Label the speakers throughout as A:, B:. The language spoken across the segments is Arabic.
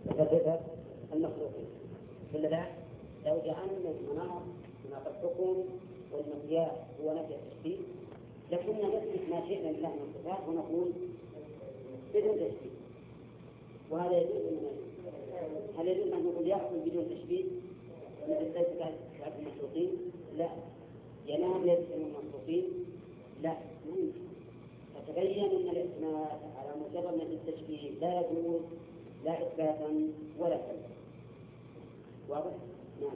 A: وصفات المخلوقين. ولا لا؟ لو جعلنا مناط الحكم والمقياس هو نفي التشبيه لكنا نثبت ما شئنا لله من الصفات ونقول بدون تشبيه. وهذا يجوز هل يجوز أن نقول يأخذ بدون تشبيه مثل صفات المخلوقين؟ لا. ينام ليس من المخلوقين؟ لا. فتبين أن الإثبات على مجرد من التشبيه لا يجوز لا إثباتا ولا كذبا. واضح؟ نعم.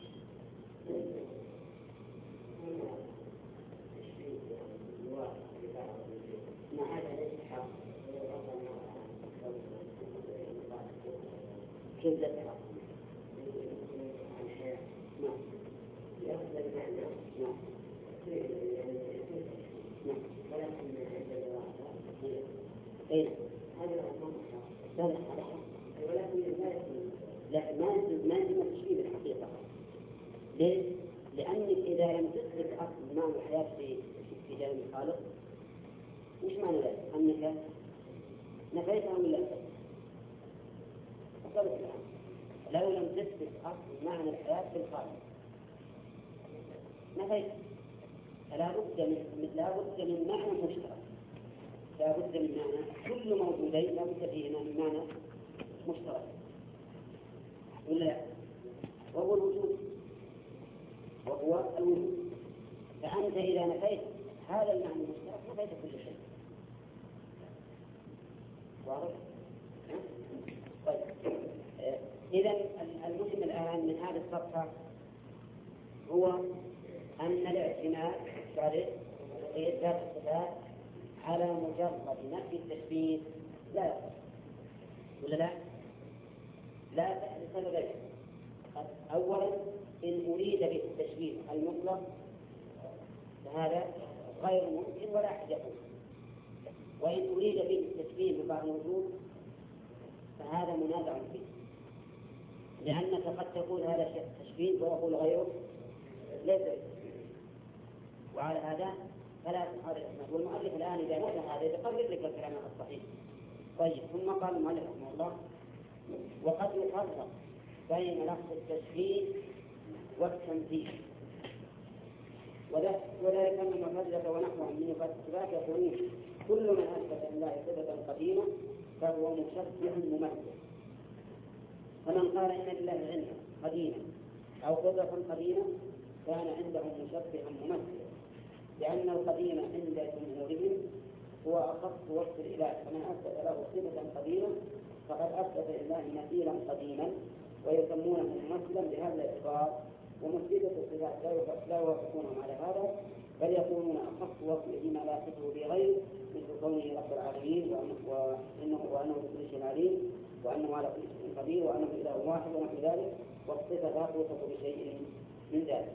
A: كيف لا تحق؟ لا ما يجب تشبيه بالحقيقة. ليش؟ لأنك إذا لم تثبت أصل معنى الحياة في جانب الخالق وش معنى ذلك؟ أنك نفيتها من الله. أصلت الآن لو لم تثبت أصل معنى الحياة في الخالق نفيت. فلا بد من معنى مشترك. لا بد من معنى كل موجودين لا بد فيهما من معنى مشترك. ولا وهو الوجود فأنت إذا نفيت هذا المعنى المشترك نفيت كل شيء. واضح؟ طيب إذا المهم الآن من هذه الصفحة هو أن الاعتماد في إثبات الصفات على مجرد نفي التشبيه لا يصح. ولا لا؟ لا لسببين. أولا إن أريد به التشبيه المطلق فهذا غير ممكن ولا أحد يقول. وإن أريد به التشبيه ببعض الوجود فهذا منازع فيه، لأنك قد تقول هذا تشبيه ويقول غيره ليس بالتشبيه. وعلى هذا فلا تحاول الإسناد. والمؤلف الآن إذا نفى هذا يقرر لك الكلام الصحيح. طيب ثم قال المؤلف رحمه الله وقد يفرق بين لفظ التشبيه والتمثيل. وذلك أن المعتزلة ونحوهم من الصفات يقولون كل من أثبت لله صفة قديمة فهو مشبه ممثل. فمن قال إن لله علما قديما أو قدرة قديمة كان عندهم مشبها ممثلا، لأن القديم عند جمهورهم هو أخص وصف الإله. فمن أثبت له صفة قديمة فقد أثبت لله مثيلا قديما ويسمونه ممثلا بهذا الاعتبار. ومثبتة الصفات لا يوافقونهم على هذا بل يقولون أخص وصفه ما لا يصفه بغيره مثل كونه رب العالمين وأنه بكل شيء عليم وأنه على كل شيء قدير وأنه إله واحد ونحو ذلك، والصفة لا توصف بشيء من ذلك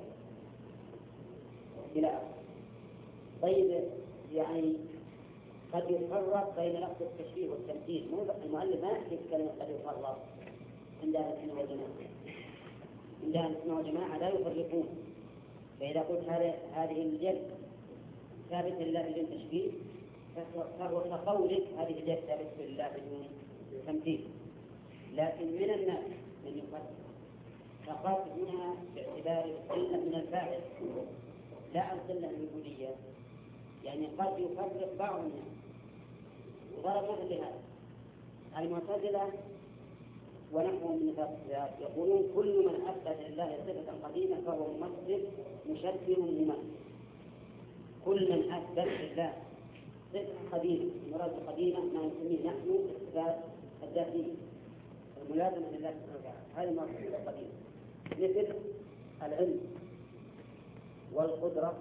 A: إلى آخره. طيب يعني قد يفرق بين لفظ التشبيه والتمثيل. المؤلف ما يحكي كلمة قد يفرق عند أهل السنة والجماعة. عند أهل السنة والجماعة لا يفرقون. فإذا قلت هذه الجد ثابت لله بدون تشبيه فهو كقولك هذه الجد ثابت لله بدون تمثيل. لكن من الناس من يفرق فقط هنا باعتبار القلة من الفاعل لا القلة الوجودية. يعني قد يفرق بعض الناس. وضرب مثل لهذا المعتزلة ونحوهم من الصفات يقولون كل من أثبت لله صفة قديمة فهو ممثل مشبه ممثل. كل من أثبت لله صفة قديمة، المراد القديمة ما نسميه نحن الصفات الذاتية الملازمة لله سبحانه وتعالى، هذه المراد القديمة مثل العلم والقدرة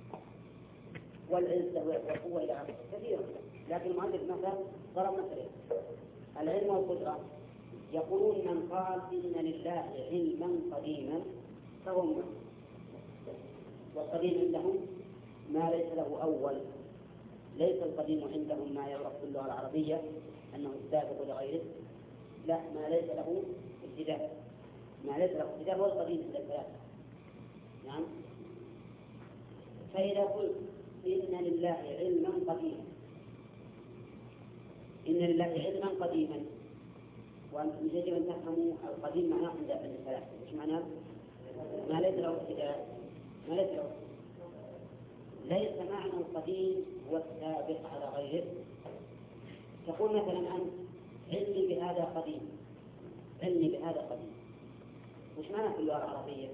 A: والعزة والقوة إلى آخره كثيرا. لكن المؤلف مثلا ضرب مثلا العلم والقدرة. يقولون من قال إن لله علما قديما فهو مؤمن. والقديم عندهم ما ليس له أول. ليس القديم عندهم ما يعرف باللغة العربية أنه السابق لغيره، لا، ما ليس له ابتداء. ما ليس له ابتداء هو القديم عند الثلاثة. نعم. فإذا قلت إن لله علما قديما، إن لله علما قديما يجب أن تفهموا القديم معناه عند الثلاثة. إيش معناه؟ ما ليس له ابتداء، ما ليس له. ليس معنى القديم هو السابق على غيره. تقول مثلا أنت علمي بهذا قديم، علمي بهذا قديم. وش معنى في اللغة العربية؟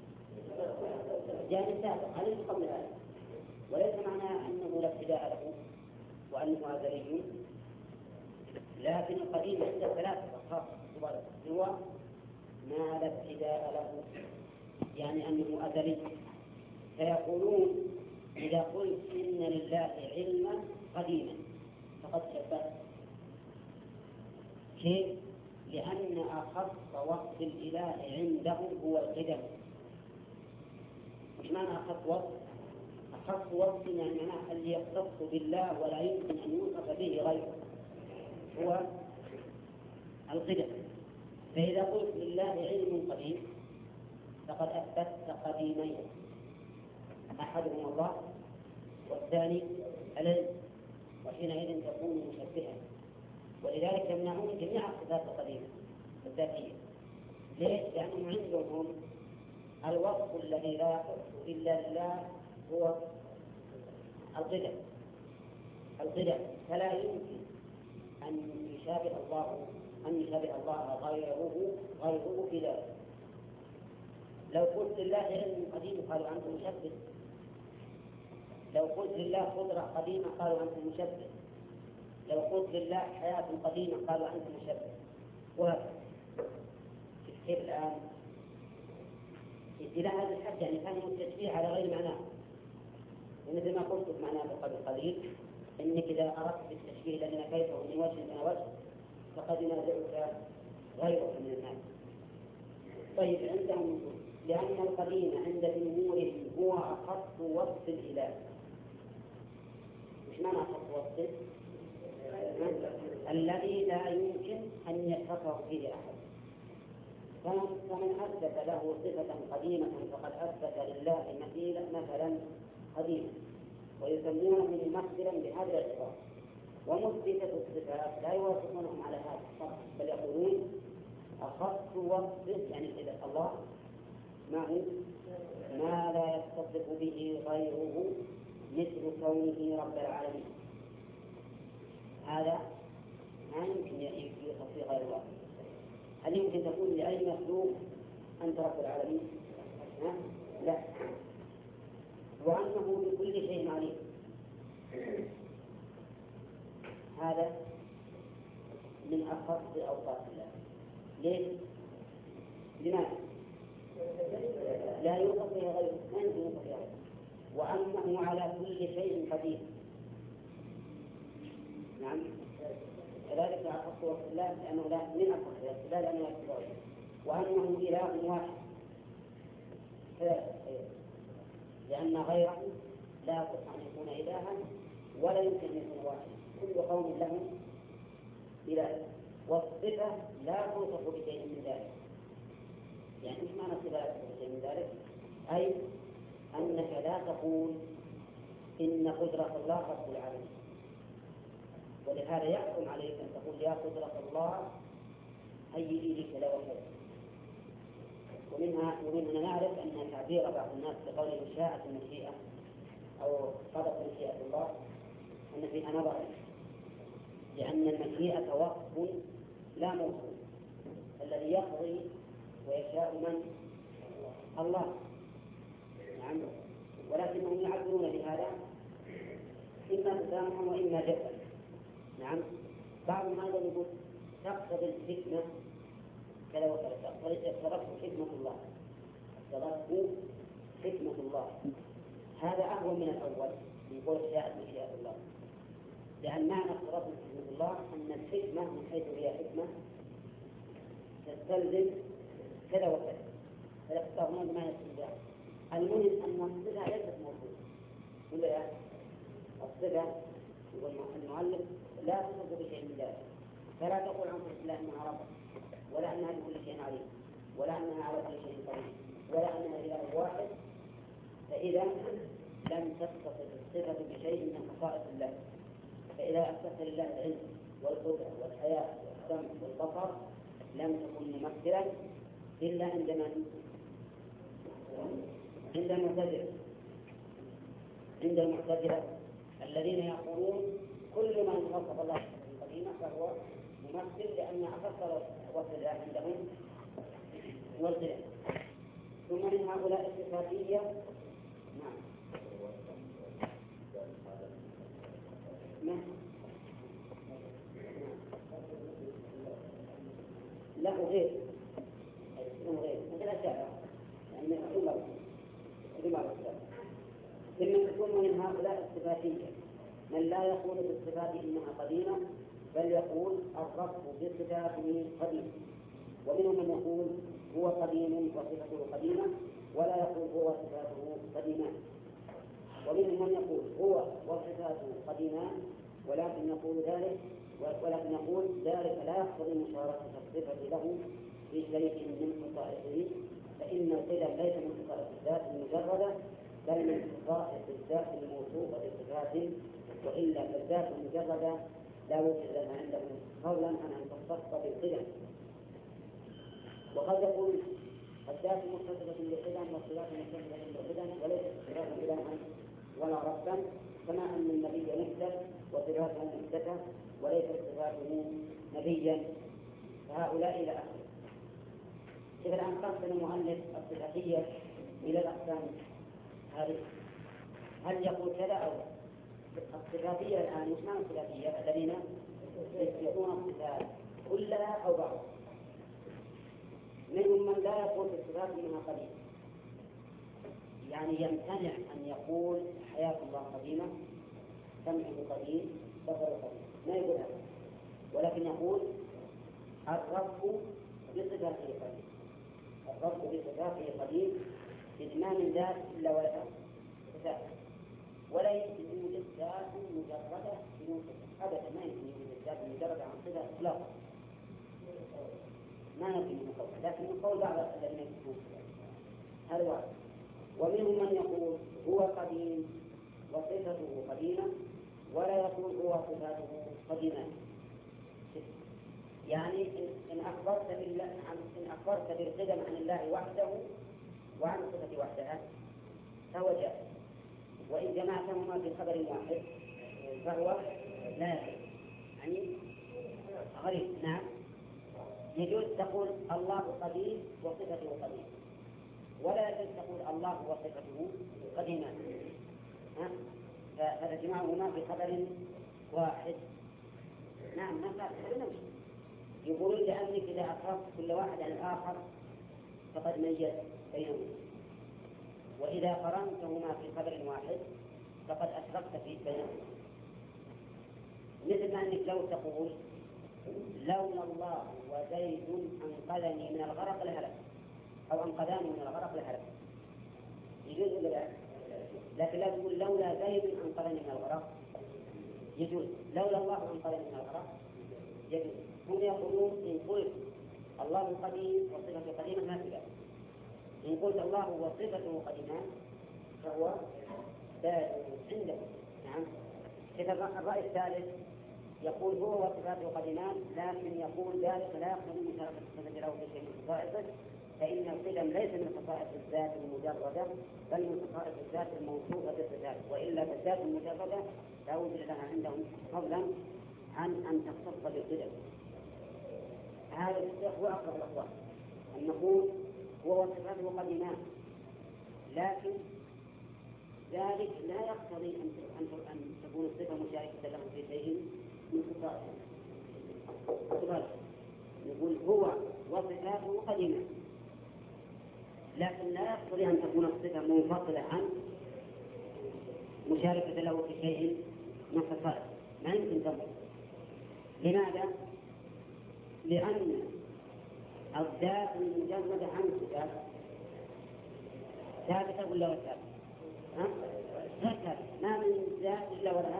A: جاء سابق عليه قبل هذا، وليس معناه أنه لا ابتداء له وأنه أزلي. لكن القديم عند الثلاثة خاصة هو ما لا ابتداء له، يعني أنه أزلي. فيقولون إذا قلت إن لله علما قديما فقد شبهت. كيف؟ لأن أخص وصف الإله عنده هو القدم. مش معنى أخص وصف؟ أخص وصف يعني معناه اللي يختص بالله ولا يمكن أن يوصف به غيره هو القدم. فإذا قلت لله علم قديم فقد أثبت قديمين، أحدهما الله والثاني العلم، وحينئذ تكون مشبها. ولذلك يمنعون جميع الصفات القديمة الذاتية. ليش؟ لأنهم عندهم الوصف الذي لا يصف إلا لله هو القدم. فلا يمكن أن يشابه الله غيره في ذلك. لو قلت لله علم قديم قالوا عنه مشبه، لو قلت لله قدرة قديمة قالوا عنه مشبه، لو قلت لله حياة قديمة قالوا عنه مشبه. وهكذا. كيف الآن؟ إلى هذا الحد يعني فهموا التشبيه على غير معناه. ومثل ما قلت معناه بقدر قليل إنك إذا أردت بالتشبيه الذي نفيته من وجه من وجه فقد ينازعك غيره من الناس. طيب عندهم لأن القديم عند جمهورهم هو أخص وصف الإله. مش معنى أخص وصف؟ الذي لا يمكن أن يتصف فيه أحد. فمن أثبت له صفة قديمة فقد أثبت لله مثلا قديما، ويسمونه ممثلا بهذا الاعتبار. ومثبتة الصفات لا يوافقونهم على هذا الشرط، بل يقولون أخص وصف يعني إذا الله ما لا يتصف به غيره مثل كونه رب العالمين. هذا ما يمكن يوصف به غير الله. هل يمكن تقول لأي مخلوق أنت رب العالمين؟ لا. وأنه بكل شيء عليم، هذا من أخص أوصاف الله. ليش؟ لماذا؟ لا يوصف به غيره، ما يمكن يوصف به غيره. وأنه على كل شيء قدير. نعم. كذلك أخص وصف الله لأنه لا من أخص وصف الله لأنه لا. وأنه إله واحد لأن غيره لا يصح أن يكون إلها ولا يمكن أن يكون واحد. كل قوم له إله، والصفة لا توصف بشيء من ذلك. يعني مش معنى الصفة لا توصف بشيء من ذلك؟ أي أنك لا تقول إن قدرة الله رب العالمين، ولهذا يحكم عليك أن تقول يا قدرة الله هيئي لي كذا وكذا. ومنها نعرف أن تعبير بعض الناس بقوله شاءت المشيئة أو قضت مشيئة الله أن فيها نظر، لأن المشيئة وصف لا موصول. الذي يقضي ويشاء من؟ الله. نعم. ولكنهم يعبرون بهذا إما تسامحا وإما جفا. نعم. بعضهم هذا يقول تقتضي الحكمة كذا وكذا، اقتضته حكمة الله، اقتضته حكمة الله. هذا أهون من الأول يقول شاءت مشيئة الله، لأن معنى اقتضته حكمة الله أن الحكمة من حيث هي حكمة تستلزم كذا وكذا، فالاقتضاء ما يستلزم. المهم أن الصفة ليست موجودة ولا لا؟ الصفة يقول المؤلف لا تصف بشيء من ذلك، فلا تقول عن صفة الله أنها رب، ولا أنها بكل شيء عليم، ولا أنها على كل شيء قدير، ولا أنها إله واحد. فإذا لم تتصف الصفة بشيء من خصائص الله، فإذا أثبت لله العلم والقدرة والحياة والسمع والبصر لم تكن ممثلا إلا عند من؟ عند المعتزلة. عند المعتزلة الذين يقولون كل من وصف الله بالقديمة فهو ممثل، لأن أفسر وصف الله عندهم والغنى. ثم من هؤلاء الصفاتية له غير مثل الشاعر يعني ثم يكون من هؤلاء الصفاتية من لا يقول بالصفات إنها قديمة، بل يقول الرب بصفاته قديم. ومنهم من يقول هو قديم وصفته قديمة ولا يقول هو صفاته قديمان. ومنهم من يقول هو وصفاته قديمان ولكن يقول ذلك لا يقتضي مشاركة الصفة له في شيء من خصائصه، فإن القدم ليس من خصائص الذات المجردة بل من خصائص الذات الموصوفة بصفات، وإلا فالذات المجردة لا وجود لها عندهم فضلا عن أن تختص بالقدم. وقد يكون الذات متصفة بالقدم والصفات متصفة بالقدم وليست صفات قدما ولا ربا، كما أن النبي مثل وصفاته مثلته وليست صفاته نبيا، فهؤلاء إلى آخره. إذا الآن قسم المؤلف الصفاتية إلى الأقسام هذه، هل يقول كذا أو لا؟ الصفاتية الآن مش معنى الصفاتية الذين يثبتون الصفات كلها أو بعضها. منهم من لا يقول في الصفات إنها قديمة، يعني يمتنع أن يقول حياة الله قديمة، سمعه قديم، بصره قديم، ما يقول هذا، ولكن يقول الرب بصفاته قديم. الرب بصفاته قديم إذ ما من ذات إلا ولا ذات، ولا يمكن يوجد ذات مجردة بدون صفة أبدا. ما يمكن يوجد ذات مجردة عن صفة إطلاقا، ما نفي من قول، لكن من قول بعض الذين يكتبون هذا واحد. ومنهم من يقول هو قديم وصفته قديمة ولا يقول هو صفاته قديمة. يعني إن أخبرت بالقدم عن الله وحده وعن صفته وحدها فهو جائز، وإن جمعتهما في خبر واحد فهو لا يجوز، يعني غريب. نعم، يجوز تقول الله قديم وصفته قديم، ولا يجوز تقول الله وصفته قديمان، فتجمعهما في خبر واحد. نعم، ما فعل. يقولون لأنك إذا أقربت كل واحد عن الآخر فقد ميز بينهما، وإذا قرنتهما في خبر واحد فقد أشركت في بينهما. مثل ما أنك لو تقول لولا الله وزيد أنقذني من الغرق لهلك، أو أنقذني من الغرق لهلك، يجوز ولا لا؟ لكن لا تقول لولا زيد أنقذني من الغرق، يجوز. لولا الله أنقذني من الغرق يجوز. هم يقولون إن قلت الله قديم وصفته قديمة ما في ذلك، إن قلت الله وصفته قديمان فهو لا عنده. نعم. إذا الرأي الثالث يقول هو وصفاته قديمان، لكن يقول ذلك لا يقتضي مشاركة الصفة له في شيء من خصائصه، فإن القدم ليس من خصائص الذات المجردة بل من خصائص الذات الموصوفة بالصفات، وإلا فالذات المجردة لا وجود لها عندهم فضلا عن أن تختص بالقدم. هذا هو أقرب الأقوال، أن نقول هو وصفاته قديمان، لكن ذلك لا يقتضي أن تكون الصفة مشاركة له في شيء من خصائصه. نقول هو وصفاته قديمة، لكن لا يقتضي أن تكون الصفة منفصلة عن مشاركة له في شيء من خصائصه، ما يمكن تنفصل. لماذا؟ لأن الذات المجردة عن الصفات ثابتة ولا غير ثابتة؟ غير ثابتة، ما من ذات إلا ولها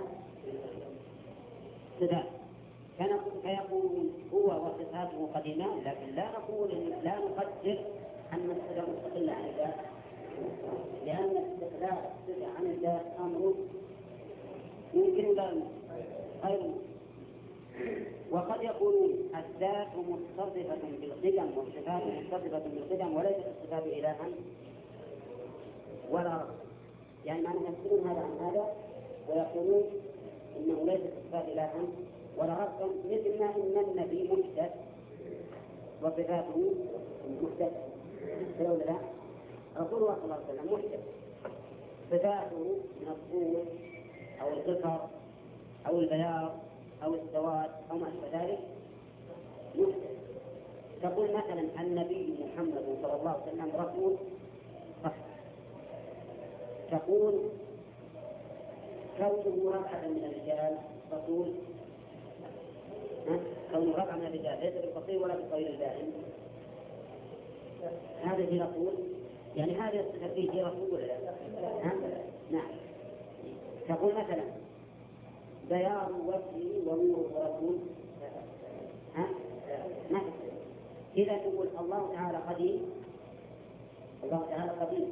A: صفات. فيقول هو وصفاته قديمان، لكن لا نقدر أن الصفة مستقلة عن الذات، لأن استقلال الصفة عن الذات أمر يمكن ولا غير. وقد يكون الذات متصفة بالغير قدم والصفات متصفة بالقدم وليست الصفات إلها ولا رب. يعني معنى يفصلون هذا عن هذا ويقولون إنه ليست الصفات إلها ولا ربا، مثل ما إن النبي محدث وصفاته محدثة. فلو لا رسول الله صلى الله عليه وسلم محدث، صفاته من الطول أو القصر أو البياض أو السواد أو ما أشبه ذلك محدث. تقول مثلا النبي محمد صلى الله عليه وسلم رسول صح، تقول كونه رفعة من الرجال رسول، كونه رفعة من الرجال ليس بالقصير ولا بالطويل الدائم، هذه رسول، يعني هذه الصفة فيه رسول ولا لا؟ نعم. تقول مثلا بياض وجهه ونور رسول، نعم. إذا تقول الله تعالى قديم، الله تعالى قديم،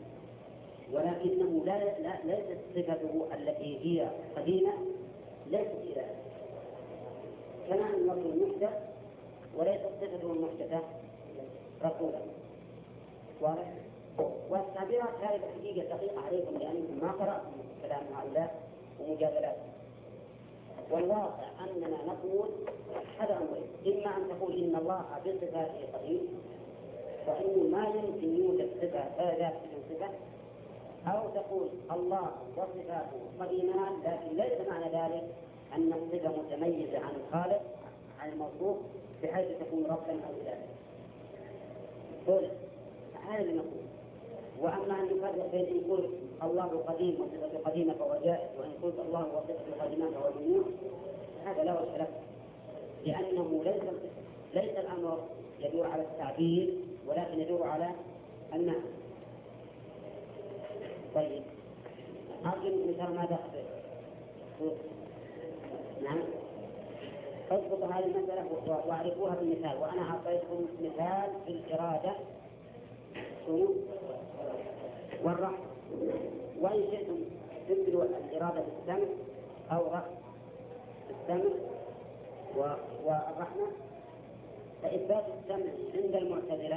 A: ولكنه ليست صفته التي هي قديمة ليست إله، كما أن الرسول محدث وليست صفته المحدثة رسولا. واضح؟ والتعبيرات هذه الحقيقة دقيقة عليكم لأنكم ما قرأتم كلام هؤلاء ومجادلات. والواقع أننا نقول هذا أمرين، إما أن تقول إن الله بصفاته قديم وإنه ما يمكن يوجد صفة ذات صفة، أو تقول الله وصفاته قديمان لكن ليس معنى ذلك أن الصفة متميزة عن الخالق عن الموصوف بحيث تكون ربا أو إلها. هذا اللي نقول. وأما أن يفرق بين أن يقول الله قديم وصفته قديمة فهو جائز، وأن يقول الله وصفته قديمة فهو جنون، هذا لا وجه له، لأنه ليس الأمر يدور على التعبير ولكن يدور على المعنى. طيب أرجو مثال ماذا أخبر؟ نعم، اضبط هذه المسألة واعرفوها بالمثال. وأنا أعطيتكم مثال في الإرادة والرحمة، وإن شئتم تبدلوا الإرادة بالسمع أو رفع السمع والرحمة. فإثبات السمع عند المعتزلة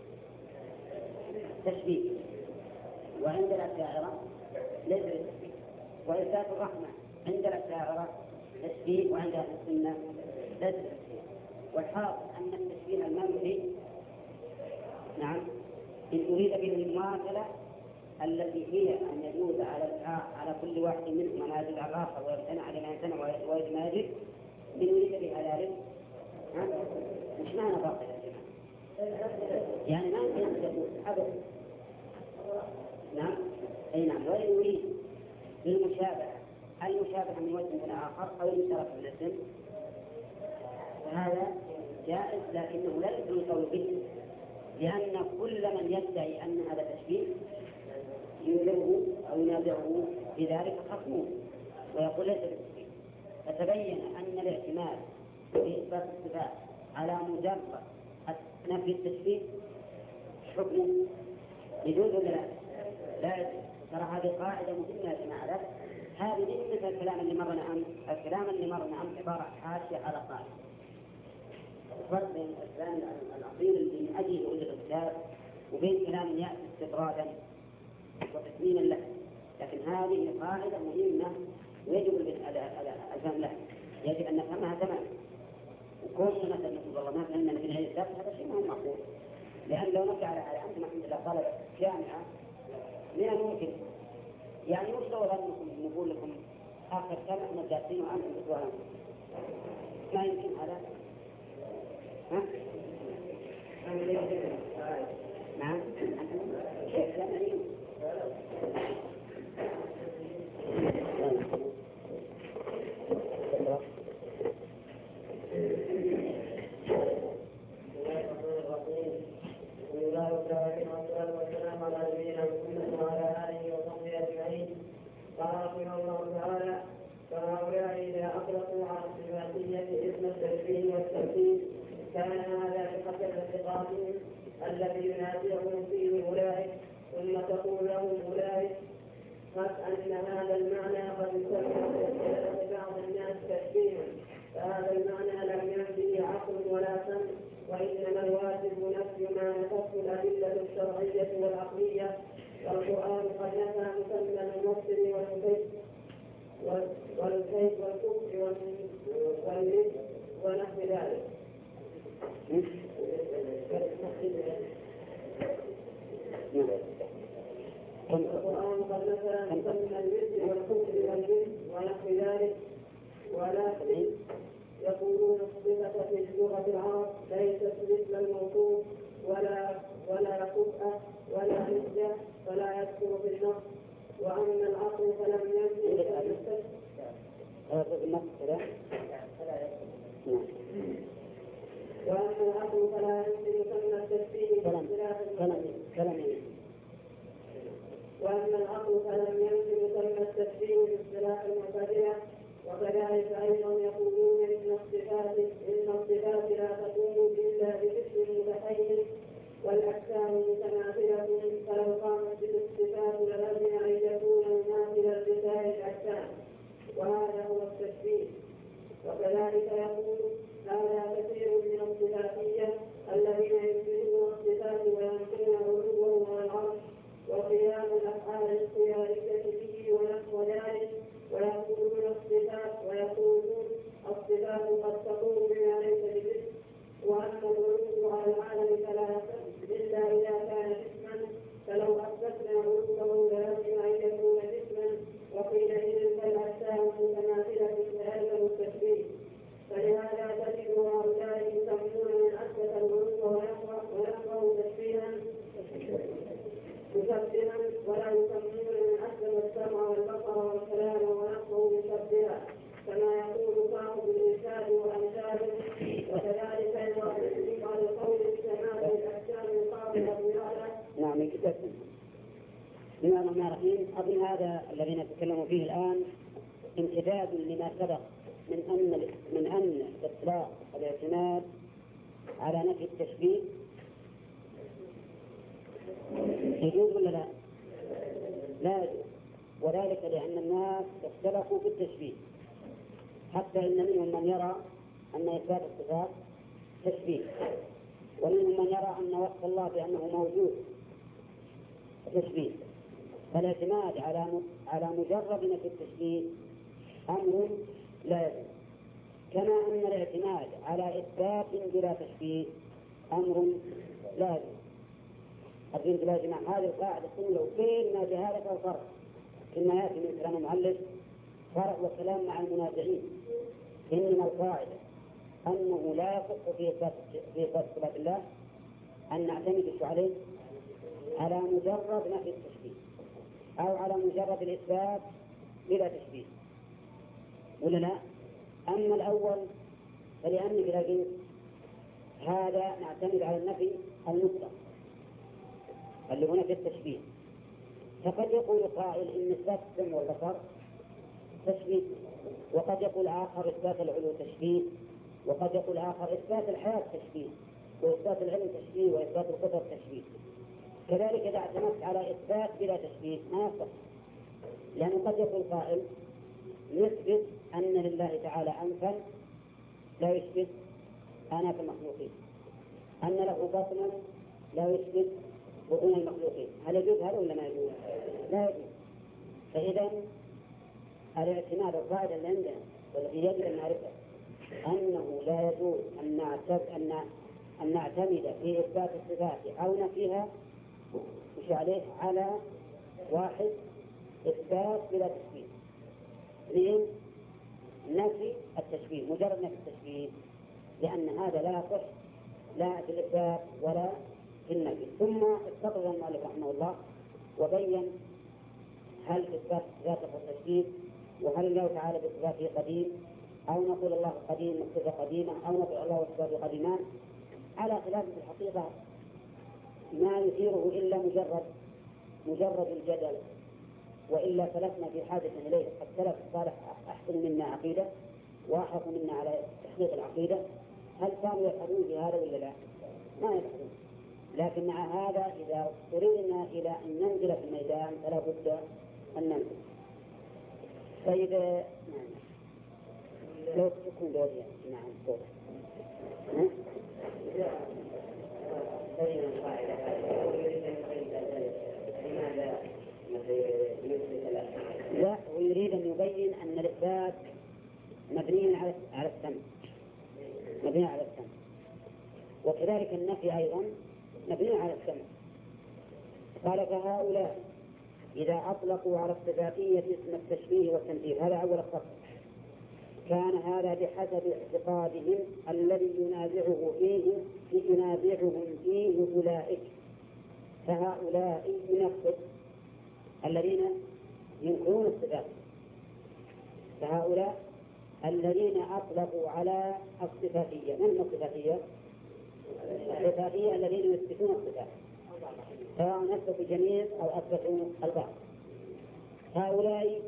A: تشبيه، وعند الأشاعرة ليس تشبيه، وإثبات الرحمة عند الأشاعرة تشبيه، وعند أهل السنة ليس تشبيه. والحاصل أن التشبيه المنفي نعم إن أريد به المماثلة التي هي أن يجوز على كل واحد منهم ما يجوز على الآخر ويمتنع على ما يمتنع ويجب ما يجب، إن أريد بها ذلك مش معنى باطل يعني ما يمكن أن يقول أبدا. نعم أي نعم. وإن أريد بالمشابهة المشابهة من وجه من آخر أو المشاركة من الاسم فهذا جائز، لكنه لا يمكن القول به، لأن كل من يدعي أن هذا تشبيه ينذره أو ينازعه بذلك خصمه ويقول ليس بالتشبيه. فتبين أن الاعتماد في إثبات الصفات على مجرد نفي التشبيه حكم يجوز ولا لا؟ لا يجوز. ترى هذه قاعدة مهمة يا جماعة. هذه مثل الكلام اللي مرنا أمس. الكلام اللي مرنا أمس عبارة حاشية على قاعدة. الفرق بين الكلام الأصيل اللي من أجله وجد الكتاب وبين كلام يأتي استطرادا وتسمينا له، لكن هذه قاعدة مهمة ويجب الفهم لها، يجب أن نفهمها تماما. وكون مثلا نقول والله ما فهمنا من هذه الدرس هذا شيء مهم معقول، لأن لو نفع على أنتم الحمد لله طلبة جامعة من الممكن يعني وش لو ظنكم نقول لكم آخر سنة احنا جالسين وأنتم تقولون ما يمكن هذا؟ ها؟ نعم كيف لا نعلم.
B: كان هذا بحسب اعتقادهم الذي ينازعهم فيه أولئك، ثم تقول لهم أولئك قد أن هذا المعنى قد يسمى بعض الناس تشبيها، فهذا المعنى لم ينفي عقل ولا سمع، وإنما تختص الأدلة الشرعية والعقلية، والقرآن قد نفى مسمى المفسد والكيد والكفر والرزق ونحو ذلك. القرآن قد نفى مسمى الرزق والكفر والرزق ونحو ذلك، ولكن يقولون الصفة في لغة العرب ليست مثل الموصوف ولا كفء ولا حجة فلا يذكر في النص، وأما العقل فلم ينفي وأما العقل فلا يمكن سمى التشبيه وأما العقل فلم يمكن سمى التشبيه باصطلاح المعتزلة. وكذلك أيضا يقولون إن الصفات لا تكون إلا بجسم متحيز والأجسام متماثلة، فلو قامت به الصفات للزم أن يكون مماثلا لسائر الأجسام، وهذا هو التشبيه. وكذلك يقول هذا كثير من الصفاتية الذين ينكرون الصفات وينكرون علوه على العرش وقيام الأفعال الخيالية به ونحو ذلك، ويقولون الصفات قد تقوم بما ليس بجسم، وأما العلو على العالم فلا يصح إلا إذا كان جسما، فلو أثبتنا علوه لازم أن يكون جسما، وحينئذ فالأجسام متماثلة فيلزم التشبيه. فلهذا تجد هؤلاء يسمون من أثبت العلو ونحوه تشبيها مشبها، ولا يسمون من أثبت السمع والبصر والكلام ونحوه مشبها، كما يقول صاحب الإرشاد وأمثاله. وكذلك يضاف على القول بكمال الأجسام القابلة بهذا.
A: نعم. بسم الله الرحمن الرحيم. أظن هذا الذي نتكلم فيه الآن امتداد لما سبق من أن إطلاق الاعتماد على نفي التشبيه يجوز ولا لا؟ لا يجوز، وذلك لأن الناس اختلفوا في التشبيه، حتى إن منهم من يرى أن إثبات الصفات تشبيه، ومنهم من يرى أن وصف الله بأنه موجود تشبيه. فالاعتماد على مجرد نفي التشبيه أمر لا يجوز، كما أن الاعتماد على إثبات بلا تشبيه أمر لا يجوز. أرجو يا جماعة هذه القاعدة لو بين ما جهالة الفرق كما يأتي من كلام المؤلف فرق وكلام مع المنازعين، إنما القاعدة أنه لا يصح في إثبات صفات الله أن نعتمد عليه على مجرد نفي التشبيه أو على مجرد الإثبات بلا تشبيه، ولا لا؟ أما الأول فلأنك لكن هذا نعتمد على النفي المطلق اللي هنا في التشبيه، فقد يقول قائل إن إثبات السمع والبصر تشبيه، وقد يقول آخر إثبات العلو تشبيه، وقد يقول آخر إثبات الحياة تشبيه، وإثبات العلم تشبيه، وإثبات القدر تشبيه. كذلك إذا اعتمدت على إثبات بلا تشبيه ما يصح، لأنه قد يقول قائل نثبت أن لله تعالى أنفا لا يشبه آناف المخلوقين، أن له بطنا لا يشبه بطون المخلوقين. هل يجوز هذا ولا ما يجوز؟ لا يجوز. فإذا الاعتماد القاعدة اللي عندنا والتي يجب أن نعرفها أنه لا يجوز أن نعتمد في إثبات الصفات أو نفيها مش عليه على واحد إثبات بلا تشبيه، اثنين نفي التشبيه مجرد نفي التشبيه، لأن هذا لا يصح لا في الإثبات ولا في النفي. ثم استطرد المؤلف رحمه الله وبين هل إثبات صفاته التشبيه وهل الله تعالى بصفاته قديم، أو نقول الله قديم صفة قديمة، أو نقول الله صفاته قديمان، على خلاف في الحقيقة ما يثيره إلا مجرد الجدل، وإلا سلفنا في حاجة إليه. السلف الصالح أحسن منا عقيدة وأحرص منا على تحقيق العقيدة، هل كانوا يفعلون في هذا ولا لا؟ ما يفعلون. لكن مع هذا إذا اضطررنا إلى أن ننزل في الميدان فلا بد أن ننزل. فإذا لو تكون دوريا مع الصوت بين القاعدة وكذلك النفي أيضا مبني على السمع. قال فهؤلاء إذا أطلقوا على الصفاتية اسم التشبيه والتمثيل، هذا أول الخط، كان هذا بحسب اعتقادهم الذي ينازعهم فيه أولئك. فهؤلاء ينفذ الذين ينكرون الصفات، فهؤلاء الذين أطلقوا على الصفاتية. من الصفاتية؟ الصفاتية الذين يثبتون الصفات، سواء أثبتوا الجميع أو أثبتوا البعض. هؤلاء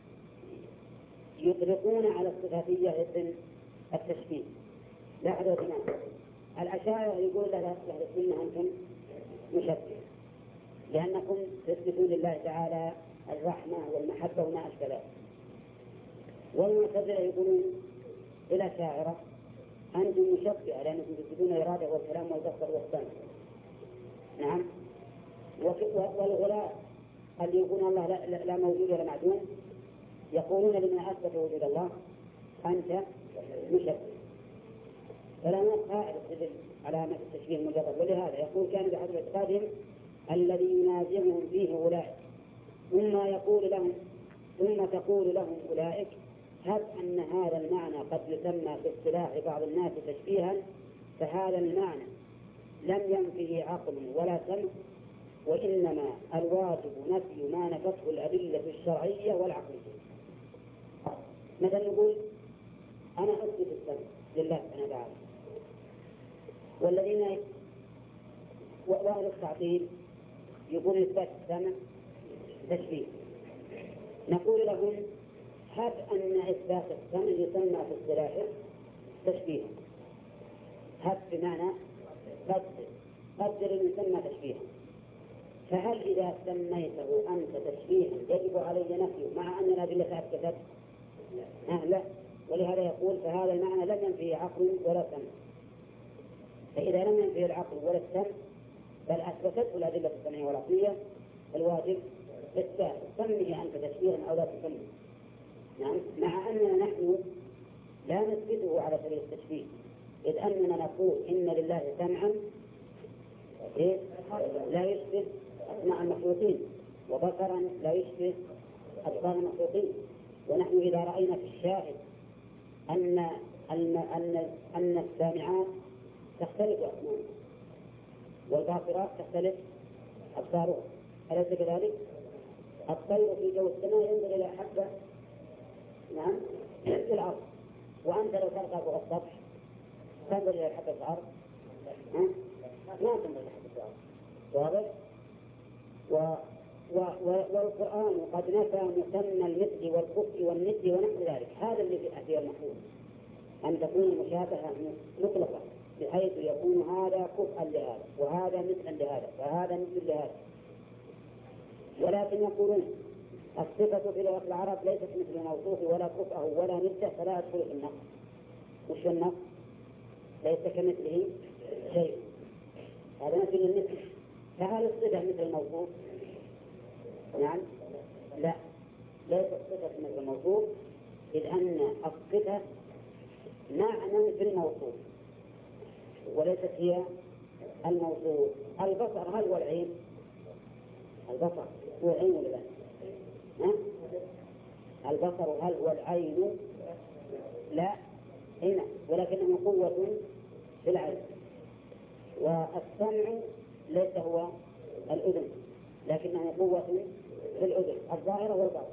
A: يطلقون على الصفاتية اسم التشبيه. لاحظوا تماما، الأشاعرة يقول لا تحدثون أنتم مشبهة لأنكم تثبتون لله تعالى الرحمة والمحبة وما أشبه ذلك. والمعتزلة يقولون للأشاعرة أنتم مشبهة لأنكم تثبتون الإرادة والكلام والبصر والسمع. نعم. والغلاة اللي يقولون الله لا موجود ولا معدوم يقولون لمن أثبت وجود الله أنت مشبه. فلا قاعدة تدل على التشبيه المجرد. ولهذا يقول كان بحسب اعتقادهم الذي ينازعهم فيه أولئك، ثم تقول لهم أولئك هب أن هذا المعنى قد يسمى في اصطلاح بعض الناس تشبيها، فهذا المعنى لم ينفه عقل ولا سمع، وإنما الواجب نفي ما نفته الأدلة الشرعية والعقلية. مثلا يقول أنا أثبت السمع لله سبحانه وتعالى، والذين وأهل التعطيل يقول إثبات السمع تشبيه. نقول لهم هب أن إثبات السمع يسمى في اصطلاحه تشبيه. هب بمعنى قدر يسمى تشبيها. فهل إذا سميته أنت تشبيها يجب علي نفيه مع أن الأدلة أثبتت؟ لا. ولهذا يقول فهذا المعنى لم ينفيه عقل ولا سمع. فإذا لم ينفيه العقل ولا السمع بل أثبتته الأدلة السمعية والعقلية الواجب إثبات. سميه أنت تشبيها أو لا تسميه. نعم. مع أننا نحن لا نثبته على سبيل التشبيه، إذ أننا نقول إن لله سمعا لا يشبه أسماع المخلوقين، وبصرا لا يشبه أبصار المخلوقين. ونحن إذا رأينا في الشاهد أن السامعات تختلف أسماعهم والباصرات تختلف أبصارهم، أليس كذلك؟ الطير في جو السماء ينظر إلى حبة نعم في الأرض، وأنت لو ترقى فوق السطح تنظر إلى حبة الأرض ما تنظر إلى حبة الأرض. واضح؟ والقرآن قد نفى مسمى المثل والكفء والند ونحو ذلك. هذا اللي في المحفوظ أن تكون المشابهة مطلقة بحيث يكون هذا كفءا لهذا وهذا مثلا لهذا وهذا مثل لهذا. ولكن يقولون الصفة في لغة العرب ليست مثل الموصوف ولا كفءه ولا نده فلا يدخل في النقص. وش النقص؟ ليس كمثله شيء، هذا مثل المثل. فهل الصفة مثل الموصوف؟ نعم. لا، ليست الصفة مثل الموصوف، إذ أن الصفة معنى في الموصوف وليست هي الموصوف. البصر هل هو العين؟ البصر هو العين ولا لا؟ البصر هل هو العين؟ لا، هنا ولكنه قوة في العين. والسمع ليس هو الأذن لكنه قوة في الأذن الظاهرة والباطنة.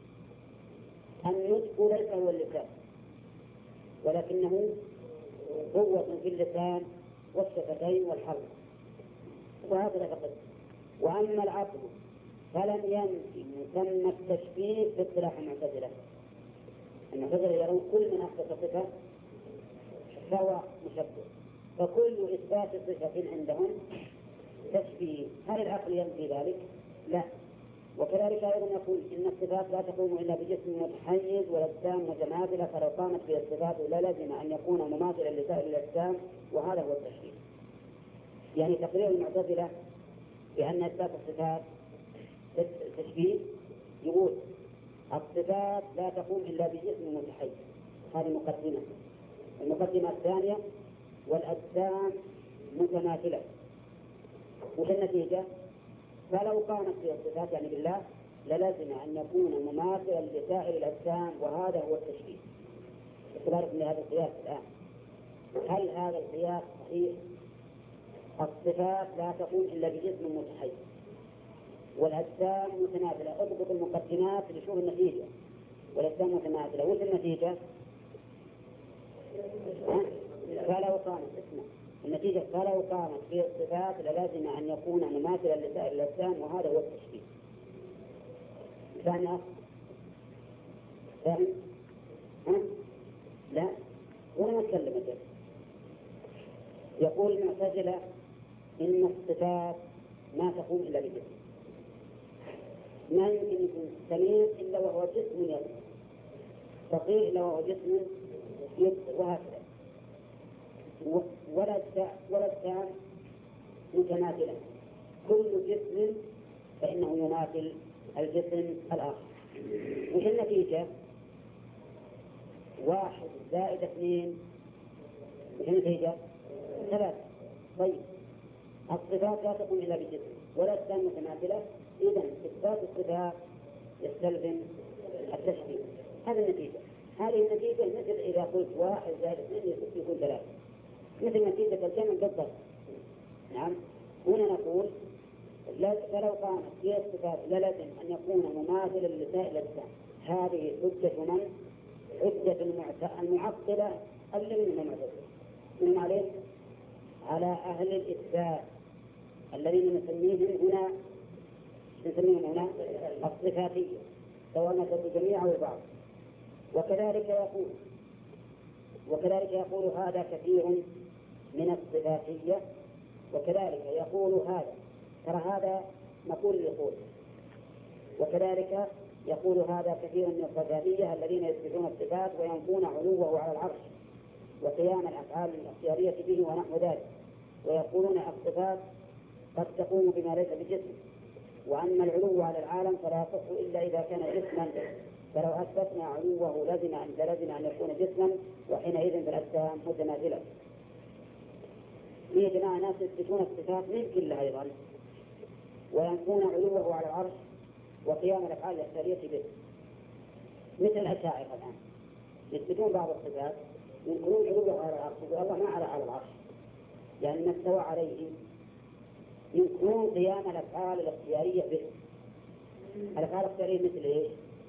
A: النطق ليس هو اللسان ولكنه قوة في اللسان والشفتين والحلق، وهكذا فقط. وأما العقل فلم ينفي مسمى التشبيه في اصطلاح المعتزلة. المعتزلة يرون كل من أثبت صفة فهو مشبه، فكل إثبات صفة عندهم تشبيه. هل العقل ينفي ذلك؟ لا. وكذلك أيضا يقول إن الصفات لا تقوم إلا بجسم متحيز والأجسام متماثلة، فلو قامت به الصفات لازم أن يكون مماثلا لسائر الأجسام، وهذا هو التشبيه. يعني تقرير المعتزلة بأن إثبات الصفات تشبيه، يقول الصفات لا تقوم إلا بجسم متحيز. هذه مقدمة. المقدمة الثانية والأجسام متماثلة. وش النتيجة؟ فلو كانت في الصفات يعني بالله للازم أن يكون مماثلا لسائر الأجسام، وهذا هو التشبيه. اعتباركم لهذا القياس الآن، هل هذا القياس صحيح؟ الصفات لا تكون إلا بجسم متحيز، والأجسام متماثلة. اضبط المقدمات لشوف النتيجة. والأجسام متماثلة، وش النتيجة؟ فلو كانت اسمع النتيجة فلو كانت في الصفات للازم أن يكون مماثلا لسائر الأجسام، وهذا هو التشبيه. فاهم؟ لا ولا نتكلم أجل. يقول المعتزلة إن الصفات ما تقوم إلا بجسم، ما يمكن يكون سميع إلا وهو جسم يد، فقير إلا وهو جسم يد، وهكذا. ولا الثاني متماثلا، كل جسم فإنه يماثل الجسم الآخر. وش النتيجة؟ 1 زائد 2 وش النتيجة؟ 3. طيب الصفات لا تكون إلا بجسم ولا الأجسام متماثلة، إذن إثبات الصفات يستلزم التشبيه. هذه النتيجة. هذه النتيجة مثل إذا قلت 1 زائد 2 يكون 3، مثل نتيجة الجمع بالضبط. نعم. هنا نقول فلو كانت في الصفات لازم أن يكون مماثلا لسائر الأجسام. هذه حجة من؟ حجة المعطلة الذين هم معتزلة. من عليه؟ على أهل الإثبات الذين نسميهم هنا الصفاتية، سواء نسبوا جميع أو بعض. وكذلك يقول هذا كثير من الصفاتية، وكذلك يقول هذا، ترى هذا نقول يقول، وكذلك يقول هذا كثير من الصفاتية الذين يثبتون الصفات وينفون علوه على العرش وقيام الأفعال الاختيارية به ونحو ذلك، ويقولون الصفات قد تقوم بما ليس بجسم، وأما العلو على العالم فلا يصح إلا إذا كان جسما، فلو أثبتنا علوه لازم أن يكون جسما، وحينئذ فالأجسام متماثلة. في جماعة ناس يثبتون الصفات من كلها أيضا، وينفون علوه على العرش وقيام الأفعال الاختيارية به، مثل الأشاعرة الآن يثبتون بعض الصفات ينكرون علوه على العرش، يقول الله ما على العرش يعني ما استوى عليه، ينكرون قيام الأفعال الاختيارية به. الأفعال الاختيارية مثل إيش؟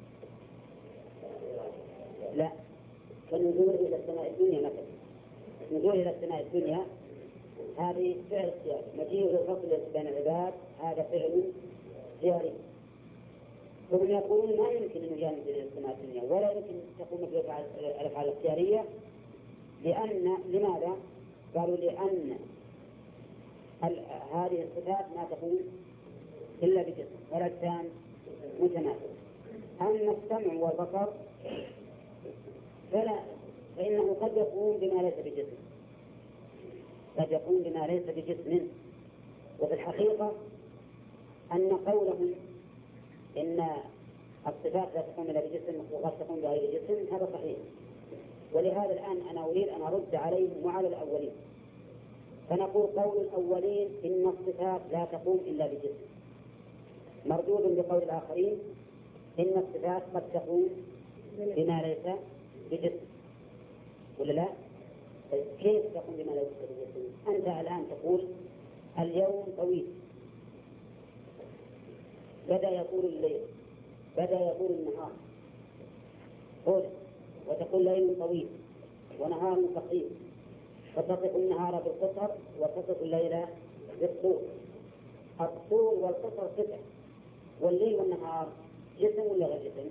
A: لا، كالنزول إلى السماء الدنيا مثلا. النزول إلى السماء الدنيا هذه فعل اختياري، مجيء للفصل بين العباد هذا فعل اختياري. وهم يقولون ما يمكن أن يجانب إلى السماء الدنيا ولا يمكن تقوم بالأفعال الاختيارية، لماذا؟ قالوا لأن هذه الصفات ما تقوم إلا بجسم والأجسام متماثلة. أما السمع والبصر فإنه قد يقوم بما ليس بجسم، وفي الحقيقة أن قولهم إن الصفات لا تقوم إلا بجسم وقد تقوم بغير جسم هذا صحيح. ولهذا الآن أنا أريد أن أرد عليهم وعلى الأولين، فنقول قول الأولين إن الصفات لا تقوم إلا بجسم مردود بقول الآخرين إن الصفات قد تقوم بما ليس بجسم، ولا لا؟ كيف تقوم بما ليس بجسم؟ أنت الآن تقول اليوم طويل، بدأ يطول الليل، بدأ يطول النهار، وتقول ليل طويل ونهار قصير، فتصف النهار بالقصر وتصف الليل بالطول. الطول والقصر صفة، والليل والنهار جسم ولا غير جسم؟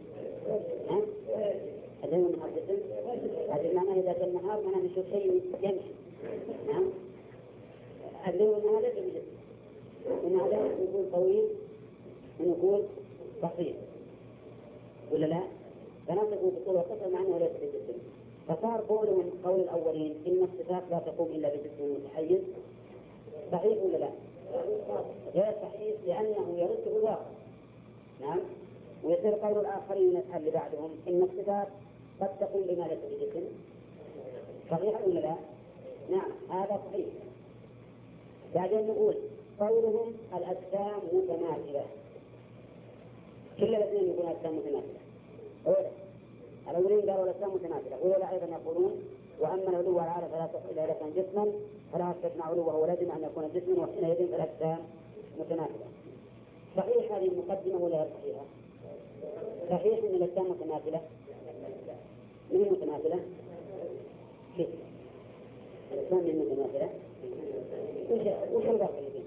A: الليل والنهار جسم. هذا معناه إذا كان النهار معناه نشوف شيء يمشي. نعم. الليل والنهار ليس بجسم، ومع ذلك نقول طويل ونقول قصير، ولا لا؟ فنصفه بالطول والقصر مع أنه ليس بجسم. فصار قولهم قول الأولين إن الصفات لا تقوم إلا بجسم متحيز صحيح ولا لا؟ غير صحيح، لأنه يرد الواقع. نعم. ويصير قول الآخرين اللي بعدهم إن الصفات قد تقوم بما ليس بجسم صحيح ولا لا؟ نعم هذا صحيح. بعدين نقول قولهم الأجسام متماثلة، كل الاثنين يقولون الأجسام متماثلة. الأولين قالوا الأجسام متماثلة، ولا أيضا يقولون وأما العلو والعالى فلا تصل إلى كان جسما فلا استثنى علوه ولازم أن يكون جسما، وحينئذ الأجسام متماثلة. صحيح هذه المقدمة ولا غير صحيحة؟ صحيح أن الأجسام متماثلة. من المتماثلة؟ كيف؟ الأجسام من المتماثلة؟ وش الفرق بينهم؟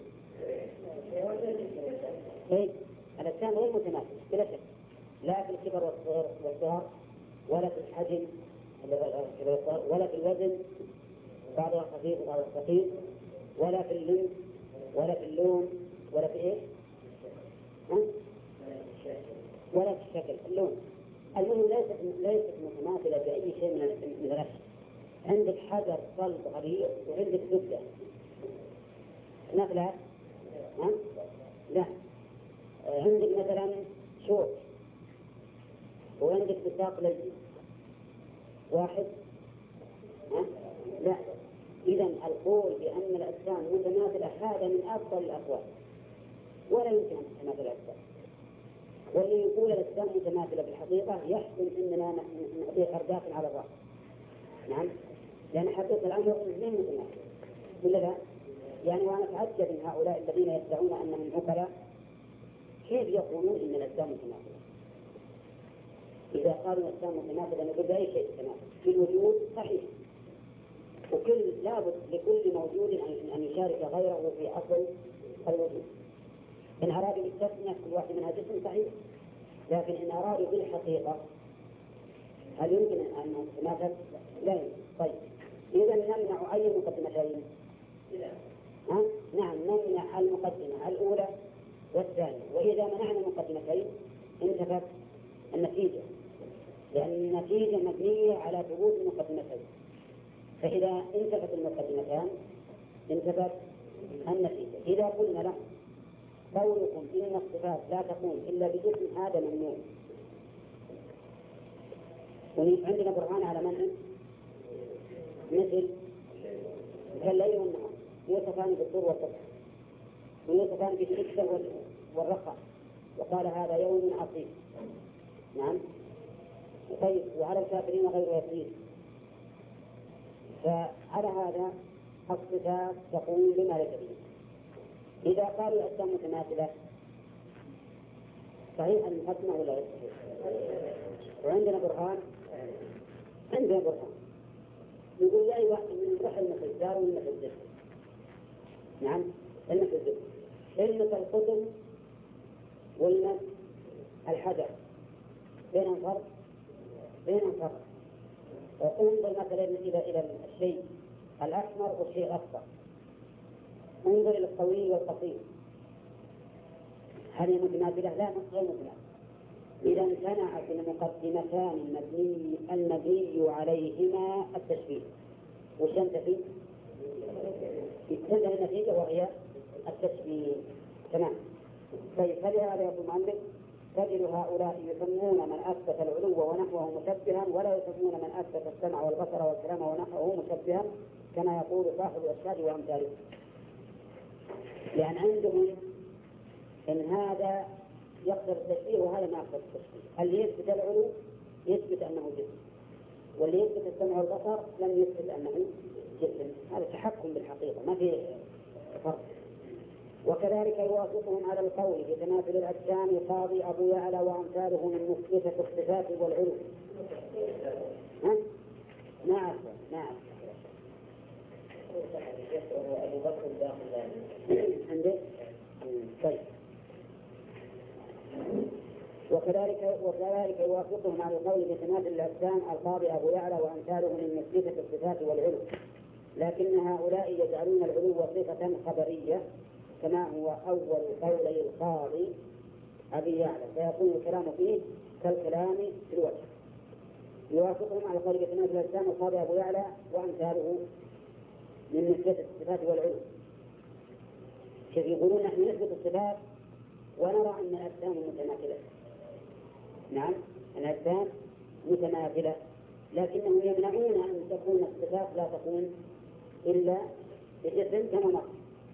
A: إيه؟ الأجسام غير متماثلة بلا شك، لا في الكبر والصغر، ولا في الحجم ولا في الوزن، بعضها خفيف وبعضها ثقيل، ولا في اللون ولا في اللون ولا في إيه؟ ولا في الشكل اللون. المهم ليست متماثلة بأي شيء من الأشياء. عندك حجر صلب غليظ وعندك زبدة مثلا، لا. عندك مثلا شوك وعندك بساق لجي واحد، لا. إذن القول بأن الأجسام متماثلة هذا من أفضل الأقوال، ولا يمكن أن تتماثل الأجسام. واللي يقول الأجسام متماثلة بالحقيقة يحسن أننا نعطيه أرداف على الرأس. نعم، لأن حقيقة الأمر غير متماثل ولا لا؟ يعني وأنا أتعجب من هؤلاء الذين يدعون أنهم عقلاء كيف يقولون إن الأجسام متماثلة. إذا قالوا الأجسام متماثلة نقول بأي شيء تماثل في الوجود صحيح، وكل لابد لكل موجود أن يشارك غيره في أصل الوجود. إن أرادوا بالتسمية كل واحد منها جسم صحيح، لكن إن أرادوا بالحقيقة هل يمكن أن نتماثل؟ لا يمكن. طيب إذا نمنع أي مقدمتين؟ نعم، نمنع المقدمة الأولى والثانية. وإذا منعنا المقدمتين انتفت النتيجة، لأن النتيجة مبنية على ثبوت المقدمتين، فإذا انتفت المقدمتان انتفت النتيجة. إذا قلنا له قولكم إن الصفات لا تكون إلا بجسم هذا ممنوع، وعندنا برهان على منع مثل كالليل والنهار يوصفان بالطول والطبع ويوصفان بالشدة والرخاء، وقال هذا يوم عصيب. نعم. طيب وعلى الكافرين غير يسير. فعلى هذا الصفات تقول لما ليس به. إذا قالوا الأجسام متماثلة صحيح المقدمة ولا غير صحيح؟ وعندنا برهان، عندنا برهان يقول لأي واحد من روح المثل دار والمثل زد. نعم، المثل زد، المثل القطن والمثل الحجر بينهم فرق. انظر مثلا إلى الشيء الأحمر والشيء الأصفر، انظر إلى الطويل والقصير، هل هي متماثلة؟ لا، غير متماثلة. إذا امتنعت المقدمتان المبني عليهما التشبيه، وش ينتفي؟ تنتهي النتيجة وهي التشبيه. تمام. طيب فلهذا يقول المؤلف تجد هؤلاء يسمون من أثبت العلو ونحوه مشبها، ولا يسمون من أثبت السمع والبصر والكلام ونحوه مشبها، كما يقول صاحب الإرشاد وأمثاله. لأن عندهم إن هذا يقدر التشبيه وهذا ما يقدر التشبيه. اللي يثبت العلو يثبت أنه جسم، واللي يثبت السمع والبصر لم يثبت أنه جسم. هذا تحكم بالحقيقة، ما في فرق. وكذلك يوافقهم على القول بتماثل الأجسام القاضي أبو يعلى وأمثاله من مثبتة الصفات والعلو. نعم. أبو بكر داخل عندك. طيب وكذلك يوافقهم على القول بتماثل الأجسام القاضي أبو يعلى وأمثاله من مثبتة الصفات والعلو، لكن هؤلاء يجعلون العلو صفة خبرية كما هو أول قولي القاضي أبي يعلى، فيكون الكلام فيه كالكلام في الوجه. يوافقهم على قول بتماثل الأجسام القاضي أبو يعلى وأمثاله من مثبتة الصفات والعلو. كيف يقولون نحن نثبت الصفات ونرى أن الأجسام متماثلة. نعم، الأجسام متماثلة، لكنهم يمنعون أن تكون الصفات لا تكون إلا بجسم كما مر.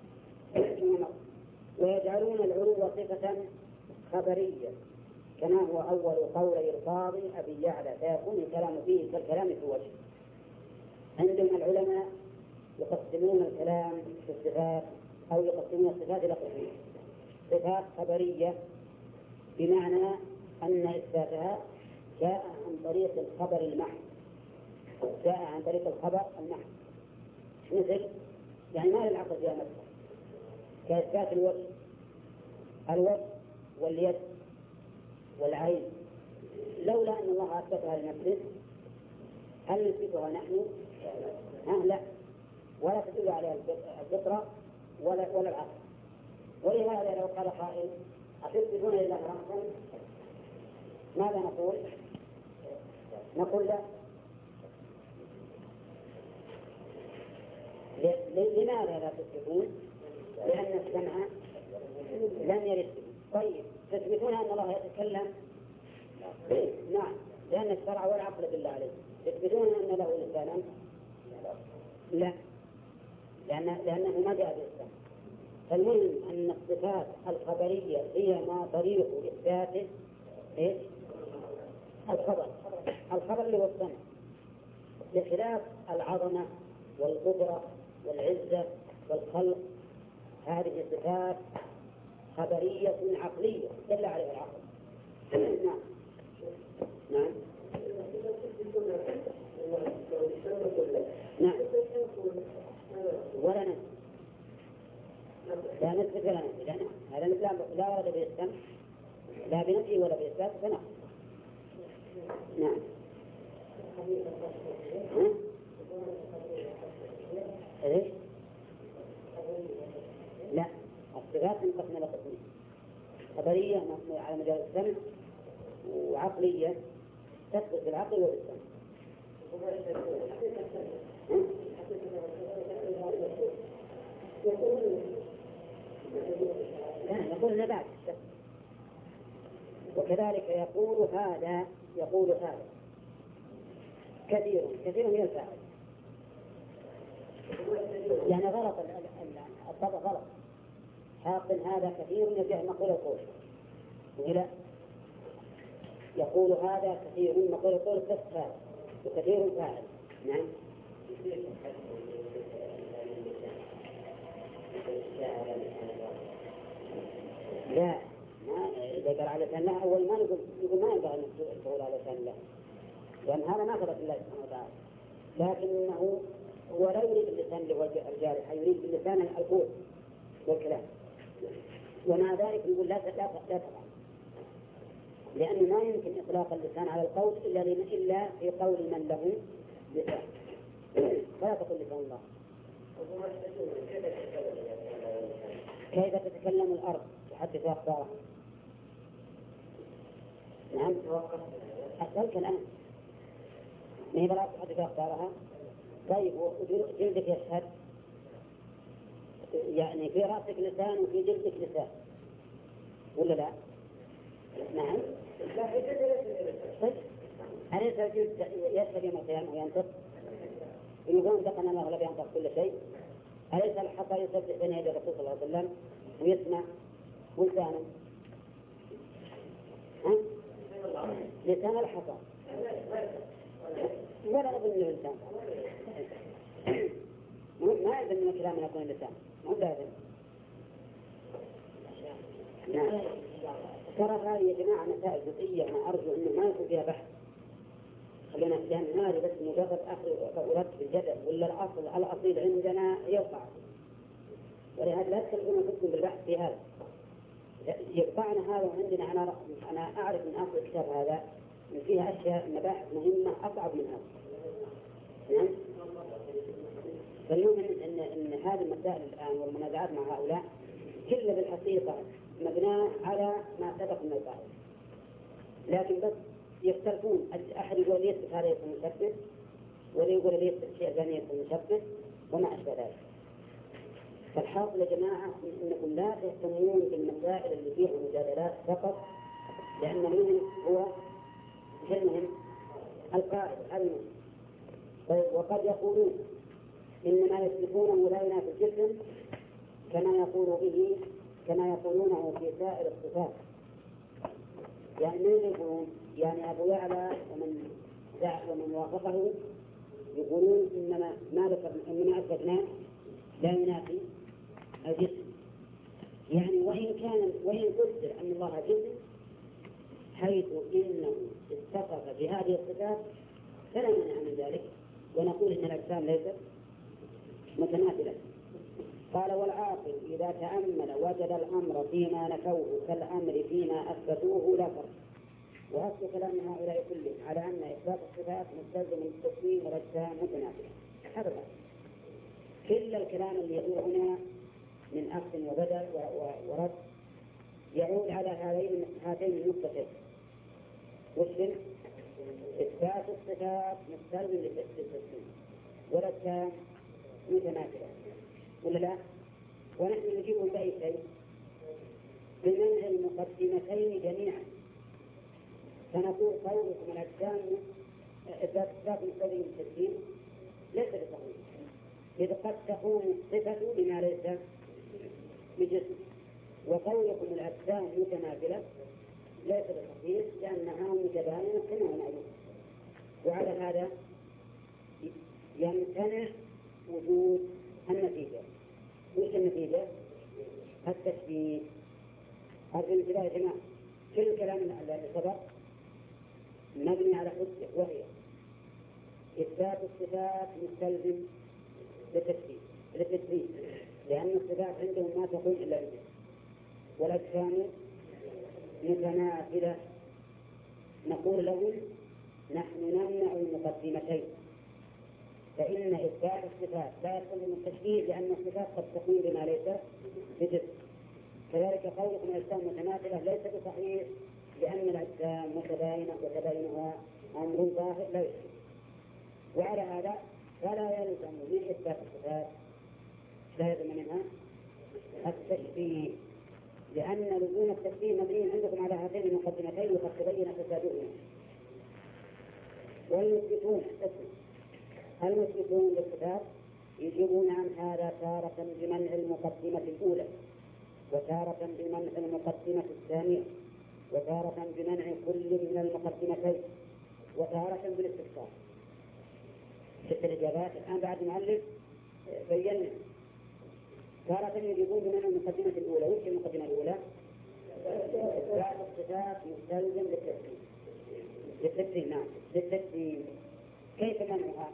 A: ويجعلون العلو صفة خبرية كما هو أول قولي القاضي أبي يعلى، فيكون الكلام فيه كالكلام في وجه. عندما العلماء يقسمون الكلام في الصفات أو يقسمون الصفات إلى قسمين: صفات خبرية بمعنى أن إثباتها جاء عن طريق الخبر المحض، جاء عن طريق الخبر المحض، مثل يعني ما للعقل فيها مثل كإثبات الوجه واليد والعين، لولا أن الله أثبتها لنفسه هل نثبتها نحن؟ لا، ولا تدل عليها الفطرة ولا العقل. ولهذا لو قال قائل أتثبتون لله رأسا، ماذا نقول؟ نقول لا. لماذا لا تثبتون؟ لأن السمع لم يرد. طيب تثبتون أن الله يتكلم؟ نعم، لأن الشرع والعقل بالله عليه. تثبتون أن له لسانا؟ لا، لأنه ما جاء بالسمع. فالمهم أن الصفات الخبرية هي ما طريق إثباته الخبر اللي هو السمع، بخلاف العظمة والقدرة والعزة والخلق، هذه صفات خبرية عقلية دل عليها العقل. نعم نعم نعم. ولا نفس لا نثبت ولا نفي، لأن هذا لا ورد به السمع لا بنفي ولا بإثبات فنقص. نعم. إيش؟ لا، الصفات انقسم إلى قسمين: خبرية مبنية على مجال السمع، وعقلية تثبت بالعقل وبالسمع. لا، نقول نبات. وكذلك يقول هذا كثير من الفاعل، يعني غلط الطبع غلط. حاصل هذا كثير يرجع نقول القول، ولا يقول هذا كثير نقول القول بس هذا وكثير فاعل. نعم. لا، ما إذا قال على لسان الله أول ما نقول ما ينبغي أن تقول على لسان الله، لأن هذا ما ثبت الله سبحانه وتعالى، لكنه هو لا يريد اللسان اللي هو الجارح، يريد اللسان القول والكلام. ومع ذلك يقول لا تفعل، لأن ما يمكن إطلاق اللسان على القول إلا في قول من له لسان، فلا تقل لسان الله. كيف تتكلم الأرض تحدث أخبارها؟ نعم، أسألك الآن، ما هي الأرض تحدث أخبارها؟ طيب جلدك يشهد، يعني في رأسك لسان وفي جلدك لسان ولا لا؟ نعم. أليس الجلد يشهد يوم القيامة وينطق؟ يقولون دقنا الله لا ينطق كل شيء. أليس الحصى يسبح بين يدي الرسول صلى الله عليه وسلم ويسمع ولسانه؟ لسان الحصى ولا نظن له لسان، ما يلزم من الكلام أن يكون لسان، مو لازم. نعم. ترى هذه يا جماعة مسائل جزئية، أنا أرجو أنه ما يكون فيها بحث، خلينا لأن هذه بس مجرد أخذ في الجدل، ولا الأصيل عندنا يقطع، ولهذا لا تخلون فيكم بالبحث في هذا. يقطعنا هذا وعندنا أنا أعرف من أصل الكتاب هذا إن فيها أشياء مباحث مهمة أصعب من هذا. نعم. فاليوم إن هذه المسائل الآن والمنازعات مع هؤلاء كلها بالحقيقة مبناة على ما سبق من القاعدة، لكن بس يختلفون. أحد يقول لي يثبت هذا يكون مشبه، واللي يقول لي يثبت شيء ثاني يكون مشبه، وما أشبه ذلك. فالحاصل يا جماعة إنكم لا تهتمون بالمسائل اللي فيها مجادلات فقط، لأن المهم هو المهم القاعدة المهم. طيب، وقد يقولون إنما يثبتونه لا ينافي الجسم كما يقولونه في سائر الصفات. يعني من يقولون؟ يعني أبو يعلى ومن وافقه يقولون إنما إنما أثبتناه لا ينافي الجسم. يعني وإن قدر أن الله جسم حيث إنه اتصف بهذه الصفات فلا مانع من ذلك، ونقول إن الأجسام ليست متماثلة. قال والعاقل إذا تأمل وجد الأمر فيما نفوه كالأمر فيما أثبتوه لا فرق. وأصل كلام هؤلاء كلهم على أن إثبات الصفات مستلزم للتسليم والأجسام متماثلة. هذا كل الكلام اللي يدور هنا من أخذ وبدل ورد يعود على هاتين النقطتين. والشرك إثبات الصفات مستلزم للتسليم والأجسام متماثلة، ولا لا؟ ونحن نجيبهم بأي شيء؟ بمنع المقدمتين جميعا. فنقول قولكم الأجسام إثبات الصفات مستلزم للتسليم ليس بصحيح، إذ قد تقوم الصفة بما ليس بجسم. وقولكم الأجسام متماثلة ليس بصحيح لأنها متباينة كما هو معلوم. وعلى هذا يمتنع وجود النتيجة. وش النتيجة؟ التشبيه. هذه الانتباه يا جماعة، كل الكلام الذي سبق مبني على حجة، وهي إثبات الصفات مستلزم للتشبيه، لأن الصفات عندهم ما تقوم إلا بجسم، والأجسام متماثلة. نقول لهم نحن نمنع المقدمتين، فإن إثبات الصفات لا يستلزم التشبيه لأن الصفات قد تكون بما ليس بجسم. كذلك قولكم الأجسام متماثلة ليس بصحيح لأن الأجسام متباينة وتباينها أمر ظاهر لا يشبه. وعلى هذا فلا يلزم من إثبات الصفات لا يلزم منها التشبيه، لأن لزوم التشبيه مبني عندكم على هاتين المقدمتين وقد تبين فسادهما. المثبتون للصفات يجيبون عن هذا تارة بمنع المقدمة الأولى، وتارة بمنع المقدمة الثانية، وتارة بمنع كل من المقدمتين، وتارة بالاستفسار. ست الإجابات الآن بعد المؤلف بينا. تارة يجيبون بمنع المقدمة الأولى. وش المقدمة الأولى؟ إثبات الصفات مستلزم للتسليم. نعم، للتسليم. كيف منعها؟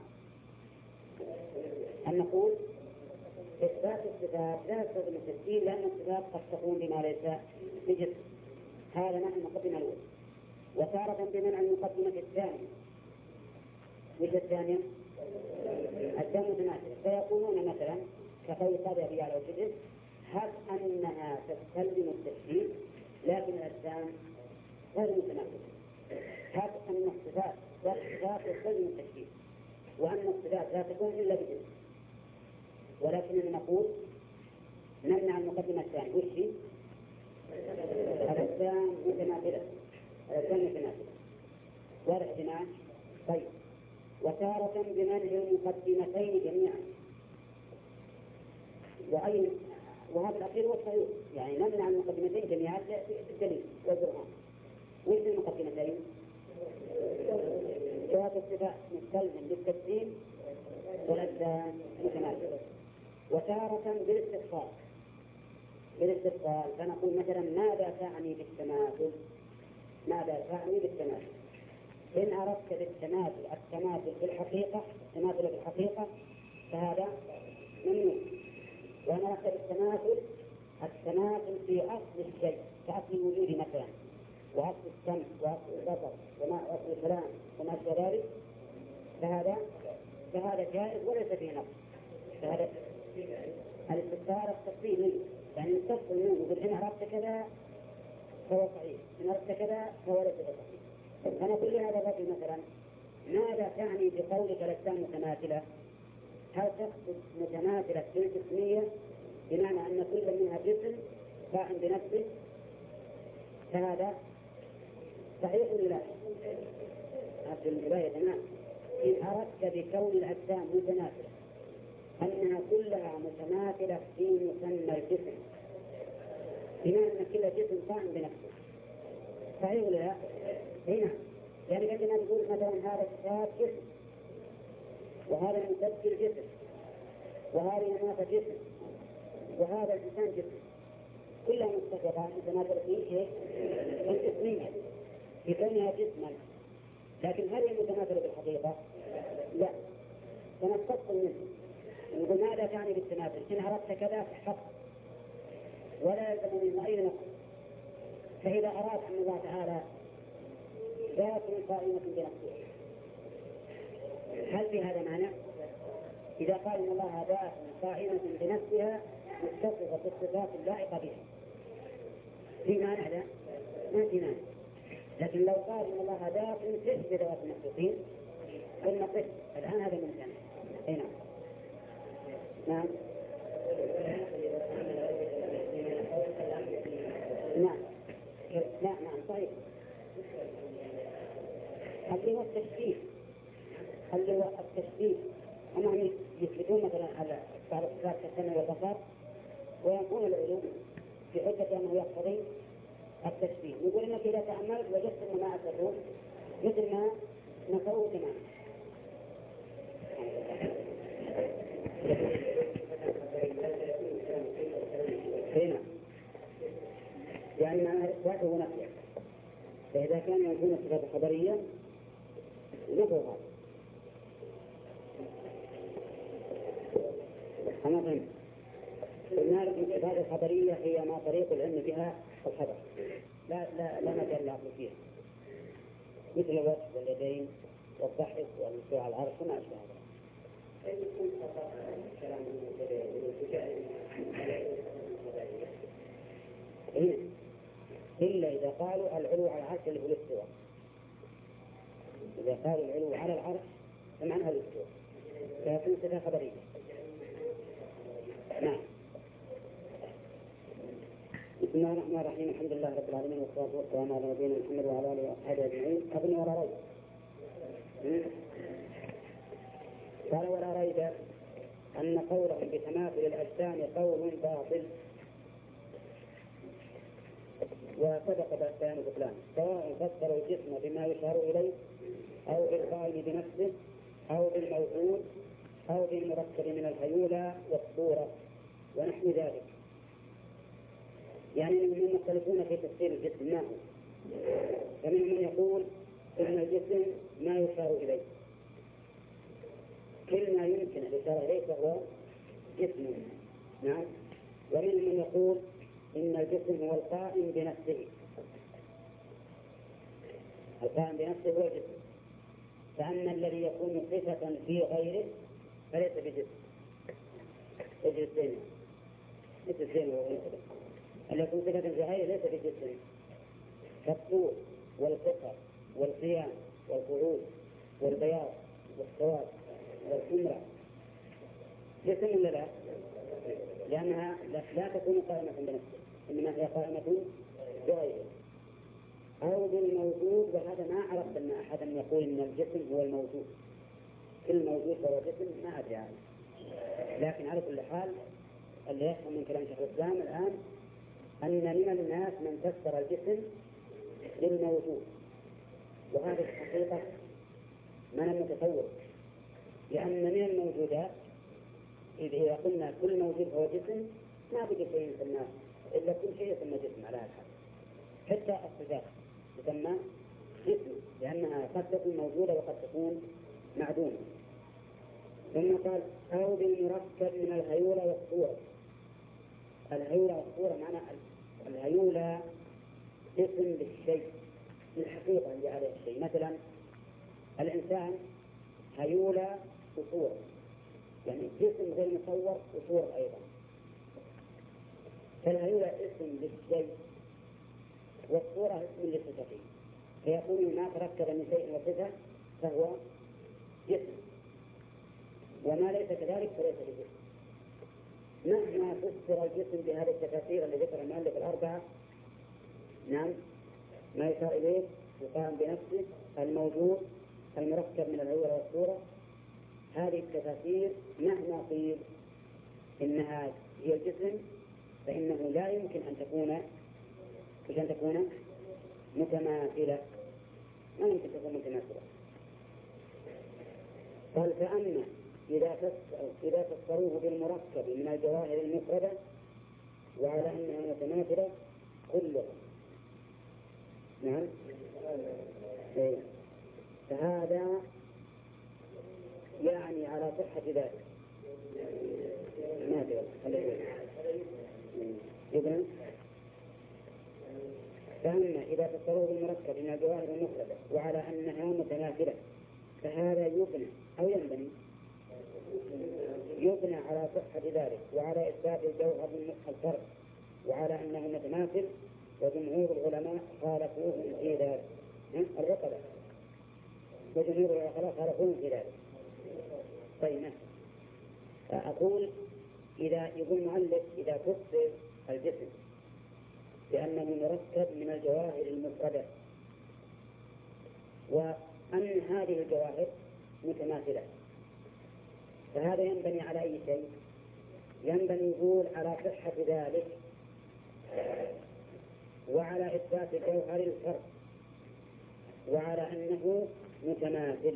A: أن نقول إثبات الصفات لا يستلزم التسليم لأن الصفات قد تكون بما ليس بجسم. هذا معنى المقدمة الأولى. وتارة بمنع المقدمة الثانية. وش الثانية؟ الأجسام متماثلة. فيقولون مثلا كقول قاضي أبي يعلى وكذب هب أنها تستلزم التشبيه لكن الأجسام غير متماثلة. هب أن الصفات تستلزم التشبيه وأن الصفات لا تكون إلا بجسم، ولكننا نقول نمنع المقدمة الثانية. وش هي؟ الأجسام متماثلة. الأجسام متماثلة. واضح يا جماعة؟ طيب. وتارة بمنع المقدمتين جميعا. وهذا الأخير هو الصحيح، يعني نمنع المقدمتين جميعا بالدليل والبرهان. وش المقدمتين؟ إثبات الصفات مستلزم للتسليم والأجسام متماثلة. وتارة بالاستفسار فنقول مثلا ماذا تعني بالتماثل؟ ماذا تعني بالتماثل؟ إن أردت بالتماثل التماثل في الحقيقة فهذا ممنوع. وإن أردت بالتماثل التماثل في أصل الشيء كأصل الوجود مثلا، وأصل السمع وأصل البصر وأصل الكلام وما أشبه ذلك، فهذا جائز وليس فيه نقص. فهذا الاستفسار التفصيل منه، يعني التفصيل منه يقول إن أردت كذا فهو صحيح، إن أردت كذا فهو ليس صحيح. أنا أقول لهذا الرجل مثلا ماذا تعني بقولك الأجسام متماثلة؟ هل تقصد متماثلة في الجسمية بمعنى أن كل منها جسم قائم بنفسه؟ فهذا صحيح ولا لا؟ هذه الرواية تمام. إن أردت بكون الأجسام متماثلة أنها كلها متماثلة في مسمى الجسم، بما أن كل جسم قائم بنفسه. صحيح ولا لا؟ هنا يعني عندما نقول مثلا هذا الكتاب جسم، وهذا المسجل جسم، وهذه الناقة جسم، وهذا الإنسان جسم، كلها متفقة متماثلة في الجسمية في كونها جسما، لكن هل هي متماثلة بالحقيقة؟ لا، سنستفصل منه نقول ماذا تعني بالتماثل؟ إن أردت كذا فحق، ولا يلزم منه أي نقص. فإذا أراد أن الله تعالى ذات قائمة بنفسه، هل في هذا معنى؟ إذا قال إن الله ذات قائمة بنفسها متصفة بالصفات اللائقة بها، في معنى هذا؟ ما في معنى. لكن لو قال إن الله ذات تشبه ذوات المخلوقين قلنا قف الآن هذا من ثاني. أي نعم. نعم. نعم. نعم صحيح. اللي هو التشبيه، اللي هو التشبيه، أنهم يثبتون مثلا على بعض الصفات كالسمع والبصر، ويكون العلوم في حجة أنه يقتضي التشبيه. يقول إنك إذا تأملت وجدت أن ما أسرون مثل ما نفوه تماما. هنا يعني معنى إثباته ونفيه، فإذا كان يكون الصفات خبرية نفوا هذا. أنا فهمت. قلنا لكم الصفات الخبرية هي ما طريق العلم بها الخبر، لا مجال لعقل فيها، مثل الوجه واليدين والضحك والمسوع على العرش وما أشبه هذا. إلا إذا قالوا العلو على العرش اللي هو الاستواء. إذا قالوا العلو على العرش فمعنى الاستواء، فيكون صفة خبرية. نعم. بسم الله الرحمن الرحيم، الحمد لله رب العالمين، والصلاة والسلام على نبينا محمد وعلى آله وصحبه أجمعين. أظن ولا ريب. قال ولا ريب أن قولهم بتماثل الأجسام قول باطل، وسبق بيان بطلان، سواء فسروا الجسم بما يشار إليه أو بالقائم بنفسه أو بالموجود أو بالمركب من الهيولى والصورة ونحو ذلك. يعني منهم مختلفون في تفسير الجسم ما هو، فمنهم من يقول إن الجسم ما يشار إليه، كل ما يمكن الإشارة إليه فهو جسم. نعم. ومنهم من يقول إن الجسم هو القائم بنفسه، القائم بنفسه هو الجسم، فأما الذي يكون صفة في غيره فليس بجسم. اجلس زين مثل زين وغيره، اللي يكون صفة في غيره ليس بجسم، كالطول والقصر والقيام والقعود والبياض والسواد والحمرة، جسم ولا لا؟ لأنها لا تكون قائمة بنفسه، إنما هي قائمة بغيره أو بالموجود. وهذا ما عرفت أن أحدا يقول إن الجسم هو الموجود، كل موجود هو جسم، ما أدري عنه. لكن على كل حال اللي يفهم من كلام شيخ الإسلام الآن أن من الناس من فسر الجسم بالموجود، وهذه الحقيقة ما لم نتصور، لأن من الموجودات إذا قلنا كل موجود هو جسم ما بقي شيء يسمى إلا كل شيء يسمى جسم على هذا، حتى الصفات تسمى جسم، لأنها قد تكون موجودة وقد تكون معدومة. ثم قال أو بالمركب من الهيولى والصورة. الهيولى والصورة معنى الهيولى اسم للشيء، للحقيقة اللي عليه الشيء. مثلا الإنسان هيولى وصورة، يعني جسم غير مصور وصورة أيضا. فالهيولى اسم للشيء والصورة اسم لصفته، فيكون ما تركب من شيء وصفة فهو جسم، وما ليس كذلك فليس بجسم. مهما فسر الجسم بهذه التفاسير اللي ذكر المؤلف الأربعة، نعم، ما يشار إليه القائم بنفسه، الموجود، المركب من الهيولى والصورة، هذه التفاسير مهما قيل إنها هي الجسم فإنه لا يمكن أن تكون متماثلة، ما يمكن تكون متماثلة. قال فأما إذا فسروه بالمركب من الجواهر المفردة وعلى أنها متماثلة كلها، نعم، فهذا يعني على صحة ذلك نادرا إذن فأما إذا فسروه بالمركب من الجواهر المفردة وعلى أنها متماثلة فهذا يبنى أو يبنى على صحة ذلك وعلى إثبات الجوهر الفرد وعلى أنه متماثل، وجمهور العلماء خالفوهم في ذلك العقلاء، وجمهور العقلاء خالفوهم في ذلك. طيب أقول إذا يقول المؤلف إذا فسر الجسم بأنه مركب من الجواهر المفردة وأن هذه الجواهر متماثلة فهذا ينبني على أي شيء؟ ينبني يقول على صحة ذلك وعلى إثبات جوهر الفرد وعلى أنه متماثل.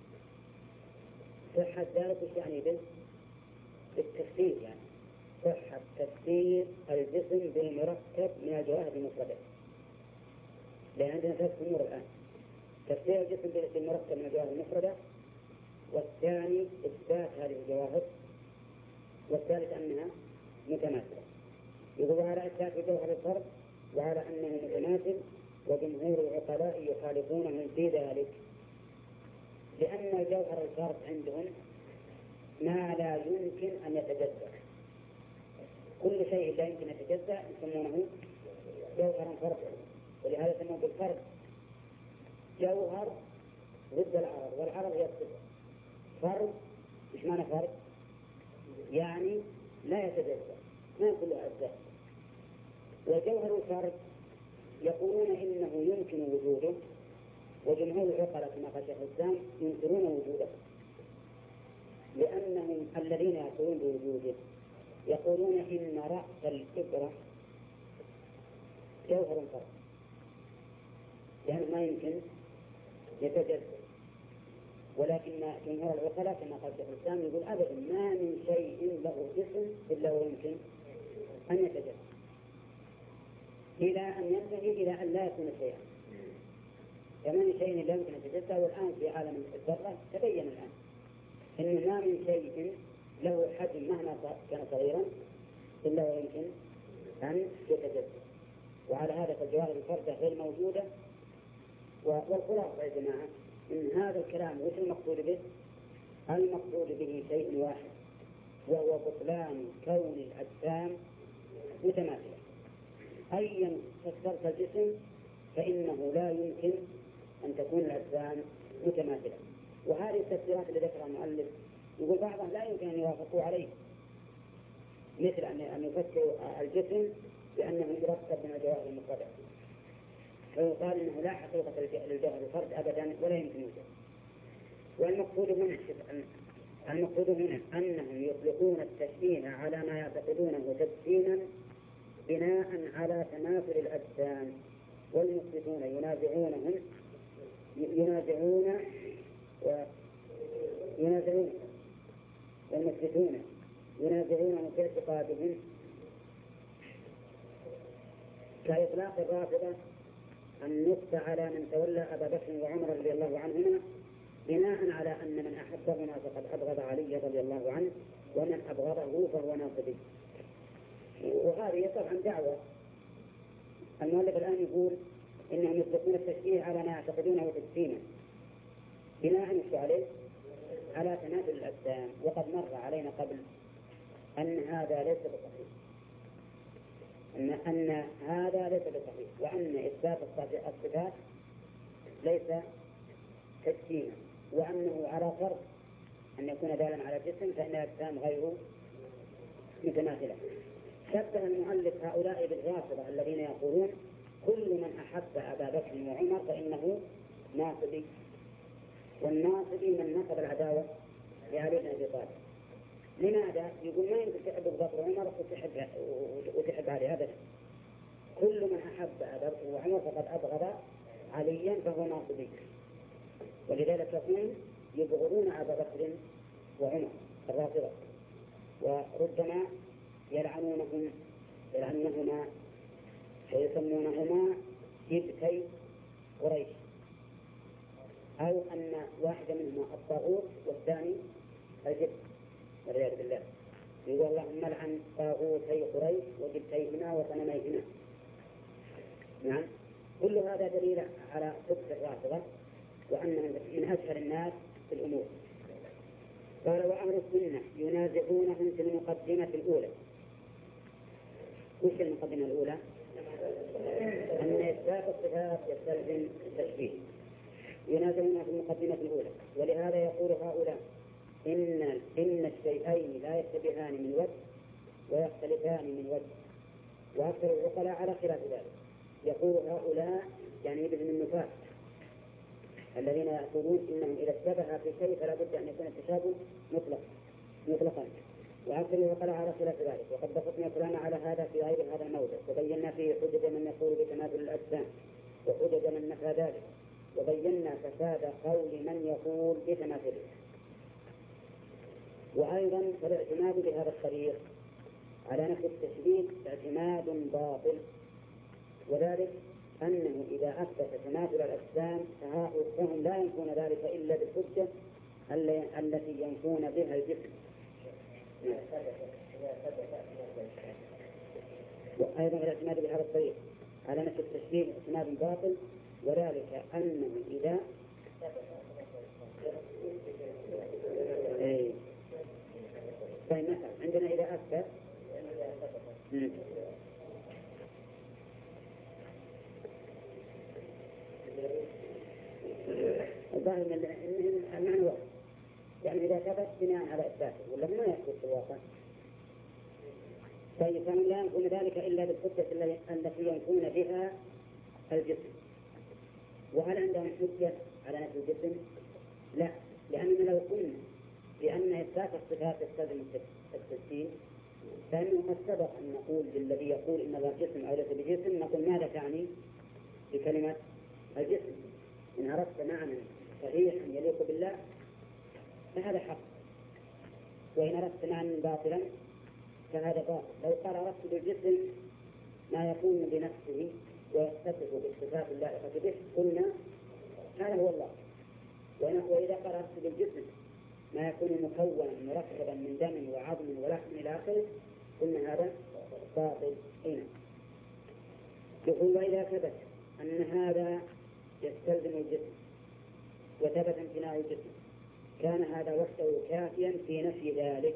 A: صحة ذلك وش يعني بالتفسير، يعني صحة تفسير الجسم بالمركب من الجواهر المفردة، لأن عندنا ثلاث أمور الآن: تفسير الجسم بالمركب من الجواهر المفردة، والثاني إثبات هذه الجواهر، والثالث أنها متماثلة. يقول على إثبات جوهر الفرد وعلى أنه متماثل، وجمهور العقلاء يخالفونهم في ذلك، لأن جوهر الفرد عندهم ما لا يمكن أن يتجزأ. كل شيء لا يمكن أن يتجزأ يسمونه جوهرا فردا، ولهذا يسمونه بالفرد. جوهر ضد العرض، والعرض هي الصفة. فرد إيش معنى فرد؟ يعني لا يتجزأ، ما كل أجزاء. وجوهر الفرد يقولون إنه يمكن وجوده، وجمهور العقلاء كما قال شيخ الإسلام ينكرون وجوده، لأنهم الذين يقولون بوجوده يقولون إن رأس الإبرة جوهر فرد، يعني ما يمكن يتجزأ. ولكن جمهور العقلاء كما قال شيخ الإسلام يقول أبدا ما من شيء له جسم إلا ويمكن أن يتجزأ، إلى أن ينتهي إلى أن لا يكون شيئا. فمن شيء لا يمكن أن يتجزأ، والآن في عالم الذرة تبين الآن إن ما من شيء له حجم مهما كان صغيرا إلا ويمكن أن يتجزأ. وعلى هذا فالجواهر الفردة غير موجودة. والخلاصة يا جماعة إن هذا الكلام وش المقصود به؟ المقصود به شيء واحد، وهو بطلان كون الأجسام متماثلة. أيا فسرت الجسم فإنه لا يمكن أن تكون الأجسام متماثلة. وهذه التفسيرات اللي ذكرها المؤلف يقول بعضهم لا يمكن أن يوافقوا عليه، مثل أن يفسروا الجسم بأنه مركب من الجواهر المفردة، فيقال إنه لا حقيقة للجوهر الفرد أبدا ولا يمكن وجوده. والمقصود هنا أنهم يطلقون التشبيه على ما يعتقدونه تجسيما بناء على تماثل الأجسام، والمثبتون والمثبتون ينازعونهم في اعتقادهم، كإطلاق الرافضة النص على من تولى أبا بكر وعمر رضي الله عنهما بناء على أن من أحبهما فقد أبغض علي رضي الله عنه، ومن أبغضه فهو ناصبي. وهذه طبعا دعوة. المؤلف الآن يقول إنهم يطلقون التشبيه على ما يعتقدونه تجسيما بناء على تماثل الأجسام. وقد مر علينا قبل أن هذا ليس بصحيح، أن هذا ليس بصحيح، وأن إثبات الصفات ليس تجسيما، وأنه على فرض أن يكون دالا على جسم فإن الأجسام غير متماثلة. شبه المؤلف هؤلاء بالرافضة الذين يقولون كل من أحب أبا بكر وعمر فإنه ناصبي، والناصبي من نصب العداوة لعلي بن أبي طالب. لماذا؟ يقول ما يمكن تحب أبو بكر وعمر وتحب علي أبدا. كل من أحب أبا بكر وعمر فقد أبغض عليا فهو ناصبي. ولذلك هم يبغضون أبا بكر وعمر الرافضة، وربما يلعنونهما ويسمونهما جبتي قريش، أو أن واحد منهما الطاغوت والثاني الجبت والعياذ بالله. يقول اللهم لعن طاغوتي قريش وجبتيهما وصنميهما. نعم، كل هذا دليل على صدق الرافضة وأنهم من أشهر الناس في الأمور. قال وأهل السنة ينازعونهم في المقدمة الأولى. وش المقدمة الأولى؟ أن إثبات الصفات يستلزم التشبيه. ينازعون في المقدمة الأولى، ولهذا يقول هؤلاء إن الشيئين لا يشتبهان من وجه ويختلفان من وجه، وأكثر العقلاء على خلاف ذلك. يقول هؤلاء يعني ابن النفاق الذين يقولون إنهم إذا اشتبه في شيء فلا بد أن يكون التشابه مطلقا، وأكثر العقلاء على خلاف ذلك. وقد بسطنا الكلام على هذا في غير هذا الموضع، وبينا فيه حجج من يقول بتماثل الأجسام وحجج من نفى ذلك، وبينا فساد قول من يقول بتماثله. وأيضا فالاعتماد بهذا الطريق على نفي التشبيه اعتماد باطل، وذلك أنه إذا أثبت تماثل الأجسام فهم لا ينفون ذلك إلا بالحجة التي ينفون بها الجسم. وأيضا الاعتماد بهذا الطريق على نفي التشبيه اعتماد باطل، وذلك أنه إذا طيب مثلا عندنا إذا أثبت الظاهر أن المعنى واحد، يعني إذا ثبت بناء على إثباته ولا ما يثبت في الواقع. طيب فهم لا ينفون ذلك إلا بالحجة التي ينفون بها الجسم. وهل عندهم حجة على نفي الجسم؟ لا، لأننا لو قلنا بأن إثبات الصفات يستلزم التجسيم فإنه قد سبق أن نقول للذي يقول إن الله جسم أو ليس بجسم نقول ماذا تعني بكلمة الجسم؟ إن أردت معنى صحيحا يليق بالله فهذا حق، وإن أردت معنى باطلا فهذا باطل. لو قال أردت بالجسم ما يكون بنفسه ويتصف بالصفات اللائقة به قلنا هذا هو الله. وإذا قال أردت بالجسم ما يكون مكونا مركبا من دم وعظم ولحم إلى آخره قلنا هذا باطل. يقول وإذا ثبت أن هذا يستلزم الجسم وثبت امتناع الجسم كان هذا وحده كافيا في نفي ذلك.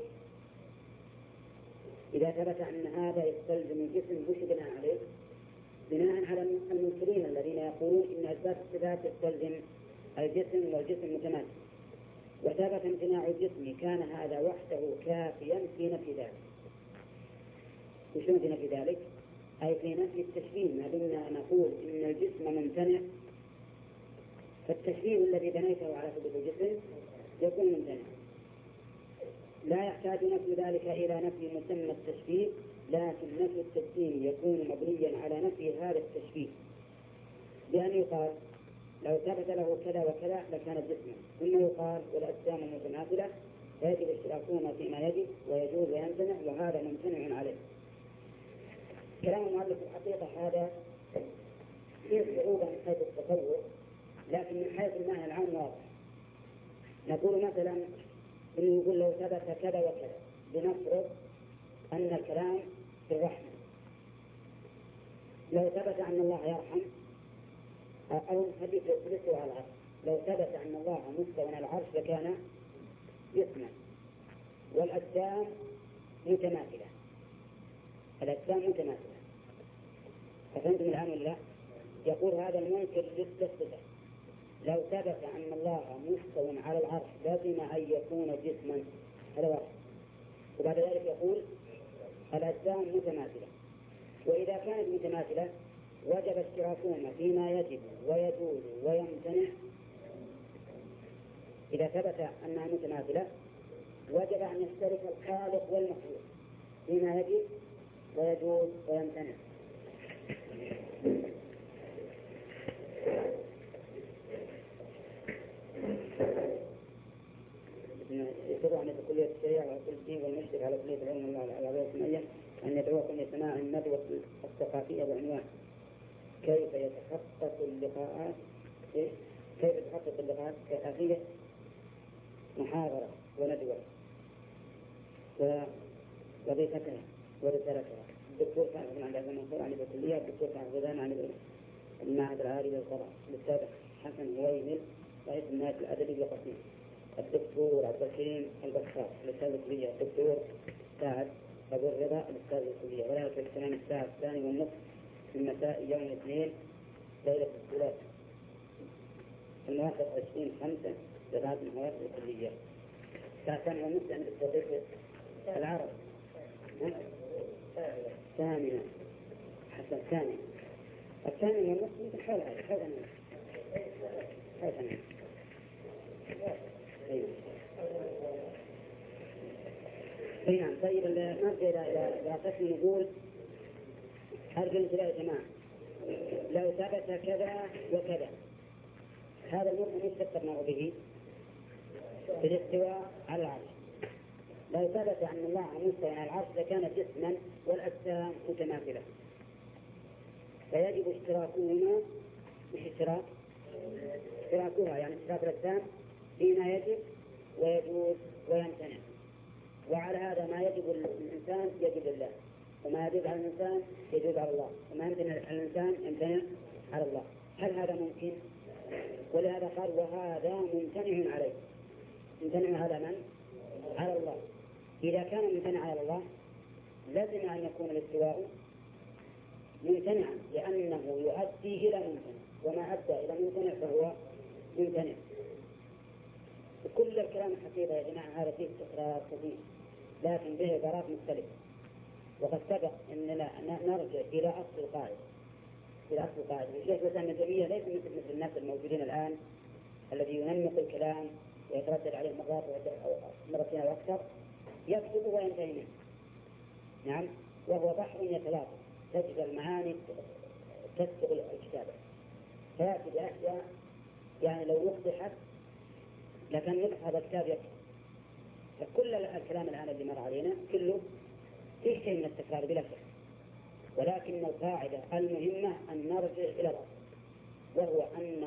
A: إذا ثبت أن هذا يستلزم الجسم وش بناء عليه؟ بناء على المنكرين الذين يقولون إن إثبات الصفات يستلزم الجسم والجسم متماثل، وثبت امتناع الجسم كان هذا وحده كافيا في نفي ذلك. وشون في نفي ذلك؟ أي في نفي التشبيه. ما دمنا نقول إن الجسم ممتنع فالتشبيه الذي بنيته على ثبوت الجسم يكون ممتنع. لا يحتاج نفي ذلك إلى نفي مسمى التشبيه، لكن نفي التجسيم يكون مبنيا على نفي هذا التشبيه، بأن يقال لو ثبت له كذا وكذا لكان جسما، ثم يقال والأجسام المتماثلة فيجب اشتراكهما فيما يجب ويجوز ويمتنع وهذا ممتنع عليه. كلام المؤلف الحقيقة هذا فيه صعوبة من حيث التصور، لكن من حيث المعنى العام واضح. نقول مثلا إنه يقول لو ثبت كذا وكذا، لنفرض أن الكلام في الرحمة، لو ثبت أن الله يرحم أو حديث يثبته على العرش، لو ثبت أن الله مستوى على العرش لكان جسما. والأجسام متماثلة، الأجسام متماثلة. فهمتم الآن ولا لا؟ يقول هذا المنكر للصفة لو ثبت أن الله مستوى على العرش لازم أن يكون جسما، هذا واحد. وبعد ذلك يقول الأجسام متماثلة، وإذا كانت متماثلة وجب اشتراكهما فيما يجب ويجوز ويمتنع. إذا ثبت أنها متماثلة وجب أن يشترك الخالق والمخلوق فيما يجب ويجوز ويمتنع. يشرع عن كلية الشريعة وكل الدين والمشرك على كلية العلم الله العربية السمعية أن يدعوكم لسماع الندوة الثقافية بعنوان كيف يتحقق اللقاءات الثقافية محاضرة وندوة ووظيفتها ورسالتها. الدكتور صاحب عن هذا المنصور عن الكلية، الدكتور صاحب غزان عن المعهد العالي للقضاء، الأستاذ حسن هويمل رئيس النادي الأدبي بقسيم، الدكتور عبد الكريم البخار الأستاذ الكلية، الدكتور سعد أبو الرضا الأستاذ الكلية. ولا في اغتنام الساعة 2:30 من مساء يوم الاثنين ليلة الثلاثاء الموافق 20/5 لغاية المواد الكلية. الساعة 2:30 عند التوظيف العرب ثامنة حسن ثانية 2:30 حول نعم. طيب نرجع إلى قسم نقول أرجو كذا يا جماعة، لو ثبت كذا وكذا هذا المرء يستقر به بالاستواء على العرش. لو ثبت أن الله مستوى على العرش لكان جسما والأجسام متماثلة، فيجب اشتراكهما اشتراكها يعني اشتراك الأجسام فيما يجب ويجوز ويمتنع. وعلى هذا ما يجب الإنسان يجب لله، وما يجب على الإنسان يجب على الله، وما يمتنع على الإنسان يمتنع على الله. هل هذا ممكن؟ ولهذا قال وهذا ممتنع عليه. ممتنع على من؟ على الله. إذا كان ممتنع على الله لازم أن يكون الاستواء ممتنعا، لأنه يؤدي إلى ممتنع، وما أدى إلى ممتنع فهو ممتنع. كل الكلام الحقيقة يا جماعة هذا فيه تكرار كثير لكن به عبارات مختلفة. وقد سبق أننا نرجع إلى أصل القاعدة. الشيخ الإسلام ابن تيمية ليس مثل الناس الموجودين الآن الذي ينمق الكلام ويتردد عليه مرتين أو أكثر، يكتب وينتهي منه. نعم، وهو بحر يتلاطم، تجد المعاني تسبق الكتابة، فيأتي بأشياء يعني لو وضحت لكن يقف هذا الكتاب يكتب. فكل الكلام الآن اللي مر علينا كله فيه شيء من التكرار بلا شك، ولكن القاعدة المهمة أن نرجع إلى الأصل، وهو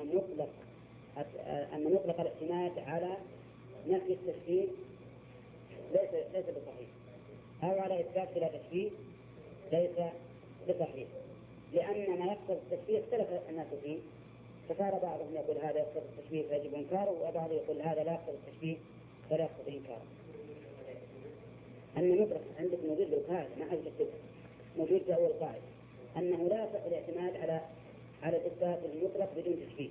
A: أن مطلق الاعتماد على نفي التشبيه ليس بصحيح، أو على إثبات بلا تشبيه ليس بصحيح، لأن ما يقتضي التشبيه اختلف الناس فيه، فصار بعضهم يقول هذا يقتضي التشبيه فيجب إنكاره، وبعضهم يقول هذا لا يقتضي التشبيه فلا يقتضي إنكاره. أن مطلق عندك موجود بالقاعدة ما حد يكتبه، موجود في أول قاعدة أنه لا يصح الاعتماد على الإثبات المطلق بدون تشبيه،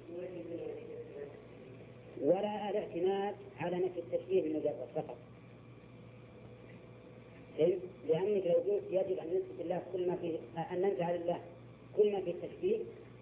A: ولا الاعتماد على نفي التشبيه المجرد فقط. لأنك لو قلت يجب أن نثبت الله أن ننفي على الله كل ما في التشبيه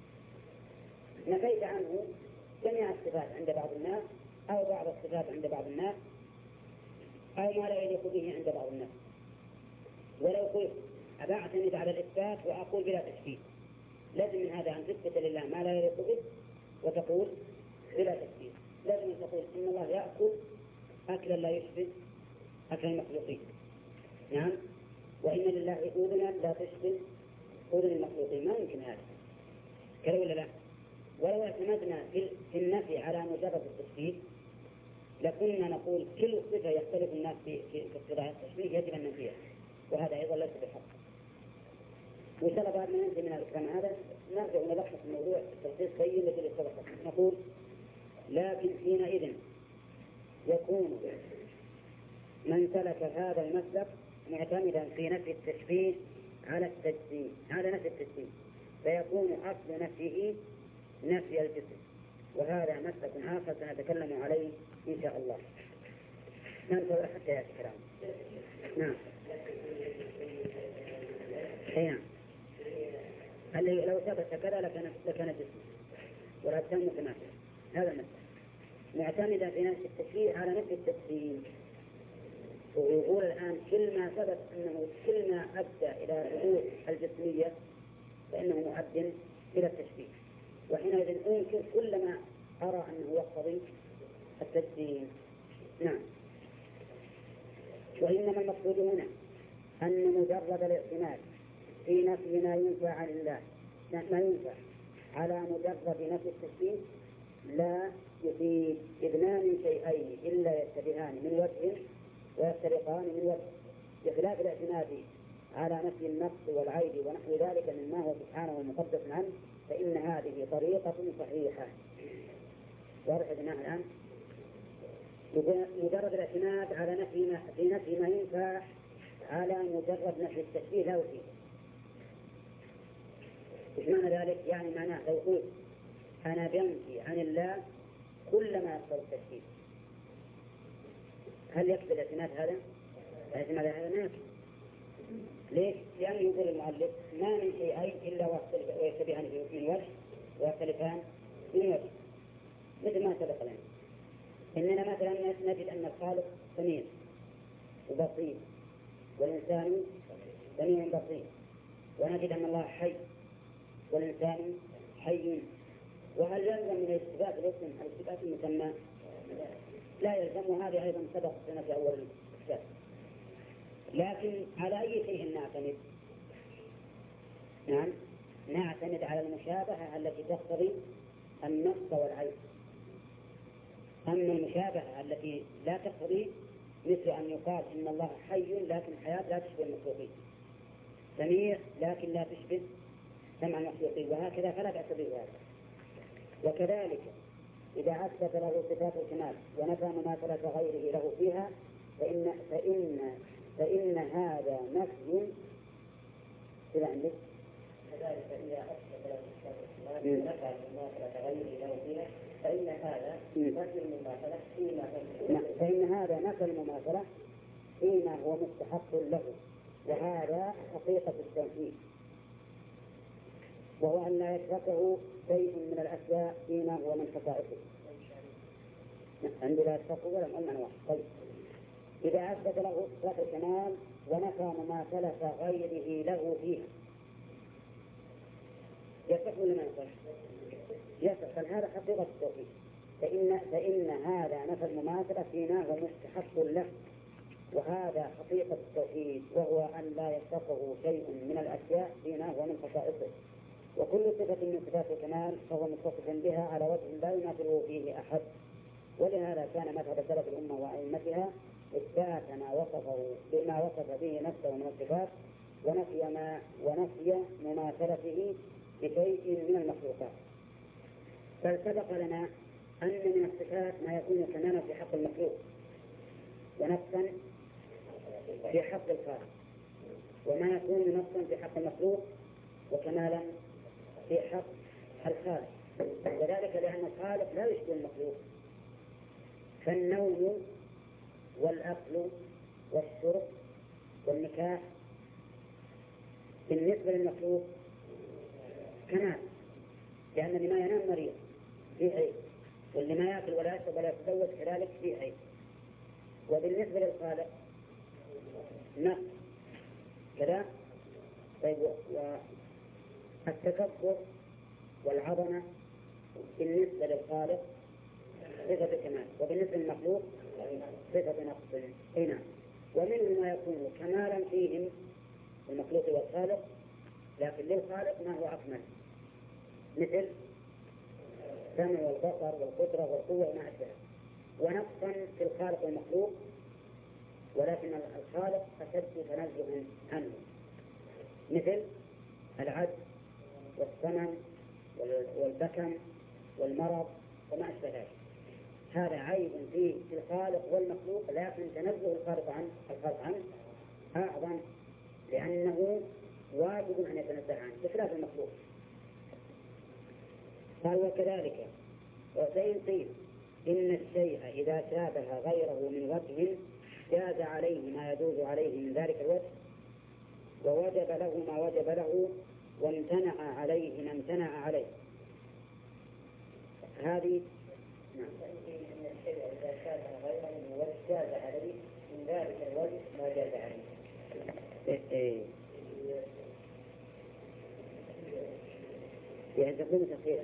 A: نفيت عنه جميع الصفات عند بعض الناس، أو بعض الصفات عند بعض الناس، أو ما لا يليق به عند بعض الناس. ولو قلت أبا أعتمد على الإثبات وأقول بلا تشبيه، لازم من هذا أن تثبت لله ما لا يليق به وتقول بلا تشبيه. لازم تقول إن الله يأكل أكلا لا يشبه أكل المخلوقين، نعم، وإن لله أذنا لا تشبه أذن المخلوقين. ما يمكن هذا كذا ولا لا؟ ولو اعتمدنا في النفي على مجرد التشبيه لكنا نقول كل صفة يختلف الناس في اصطلاح التشبيه يجب أن ننفيها، وهذا أيضا ليس بحق. وإن شاء الله بعد ما ننتهي من الكلام هذا نرجع ونبحث الموضوع بتلخيص بين الذي سبق. نقول لكن حينئذ يكون من سلك هذا المسلك معتمدا في نفي التشبيه على نفي التجسيم، فيكون أصل نفيه نفي الجسم، وهذا مسلك آخر سنتكلم عليه إن شاء الله. ننتظر حتى يأتي كلام. نعم. نعم. اللي لو ثبت كذا لكان جسم والأجسام متماثلة. هذا المسلك معتمدا في نفي التشبيه على نفي التجسيم، ويقول الآن كل ما ثبت أنه كل ما أدى إلى حدوث الجسمية فإنه مؤد إلى التشبيه، وحينئذ أنكر كل ما أرى أنه يقتضي التجسيم. نعم. وإنما المقصود هنا أن مجرد الاعتماد في نفي ما ينفع عن الله، ما ينفع على مجرد نفي التشبيه لا يفيد، إذ ما من شيئين إلا يشتبهان من وجه ويفترقان من وجه، بخلاف الاعتماد على نفي النقص والعيب ونحو ذلك مما هو سبحانه مقدس عنه، فإن هذه طريقة صحيحة. واضح الآن؟ مجرد الاعتماد على نفي ما ينفع على مجرد نفي التشبيه لا يفيد. إيش معنى ذلك؟ يعني معناه لو قلت أنا بنفي عن الله كل ما يقتضي التشبيه، هل يكفي الاعتماد هذا؟ الاعتماد هذا ما يكفي. ليش؟ لأنه يقول المؤلف ما من شيئين إلا ويشتبهان من وجه ويختلفان من وجه، مثل ما سبق لنا. إننا مثلا نجد أن الخالق سميع وبصير والإنسان سميع بصير، ونجد أن الله حي والإنسان حي. وهل يلزم من الاثبات الاسم على اثبات المسمى؟ لا يلزم، وهذه أيضا سبق لنا في أول الكتاب. لكن على أي شيء نعتمد؟ نعم، نعتمد على المشابهة التي تقتضي النقص والعيب. أما المشابهة التي لا تقتضي، مثل أن يقال إن الله حي لكن الحياة لا تشبه المخلوقين، سميع لكن لا تشبه سمع المخلوقين، وهكذا فلا بأس بهذا. وكذلك إذا أثبت له صفات الكمال ونفى مماثلة غيره له فيها فإن هذا نفي. إذا عندك
B: كذلك إذا أثبت له صفات الكمال ونفى مماثلة غيره له فيها فإن هذا نفي المماثلة
A: فيما هو مستحق له، وهذا حقيقة التوحيد، وهو أن لا يشركه شيء من الأشياء فيما هو من خصائصه. عندي لا يشركه ولا أمن واحد. طيب، إذا أثبت له صفات الكمال ونفى مماثلة غيره له فيها يصح ولا ما يصح؟ يصح، هذا حقيقة التوحيد. فإن هذا نفى المماثلة فيما هو مستحق له، وهذا حقيقة التوحيد، وهو أن لا يصفه شيء من الأشياء فيما هو من خصائصه. وكل صفة من صفات الكمال فهو متصف بها على وجه لا يماثله فيه أحد. ولهذا كان مذهب سلف الأمة وأئمتها إثبات ما وصف به نفسه من الصفات ونفي مماثلته بشيء من المخلوقات. بل سبق لنا أن من الصفات ما يكون كمالا في حق المخلوق ونقصا في حق الخالق، وما يكون نقصا في حق المخلوق وكمالا في حق الخالق، وذلك لأن الخالق لا يشبه المخلوق. فالنوم والأكل والشرب والنكاح بالنسبة للمخلوق كمال، لأن اللي ما ينام مريض فيه عيب، واللي ما يأكل ولا يشرب ولا يتزوج كذلك فيه عيب. وبالنسبة للخالق نقص كذا. طيب، والتكبر والعظمة بالنسبة للخالق صفة كمال، وبالنسبة للمخلوق صفة نقص. هنا ومنه ما يكون كمالا فيهم المخلوق والخالق، لكن للخالق ما هو أكمل، مثل السمع والبصر والقدرة والقوة وما أشبه، ونقصا في الخالق والمخلوق، ولكن الخالق أشد تنزها عنه، مثل العجز والصمم والبكم والمرض وما أشبه ذلك. هذا عيب فيه في الخالق والمخلوق، لكن تنزه الخالق عنه أعظم، لأنه واجب أن يتنزه عنه بخلاف المخلوق. قال وكذلك وإن قيل إن الشيء إذا شابه غيره من وجه جاز عليه ما يجوز عليه من ذلك الوجه، ووجب له ما وجب له، وامتنع عليه ما امتنع عليه. هذه
B: إن الشيء إذا شابه غيره من وجه جاز عليه من ذلك الوجه ما جاز عليه.
A: يعني تكون تخيرا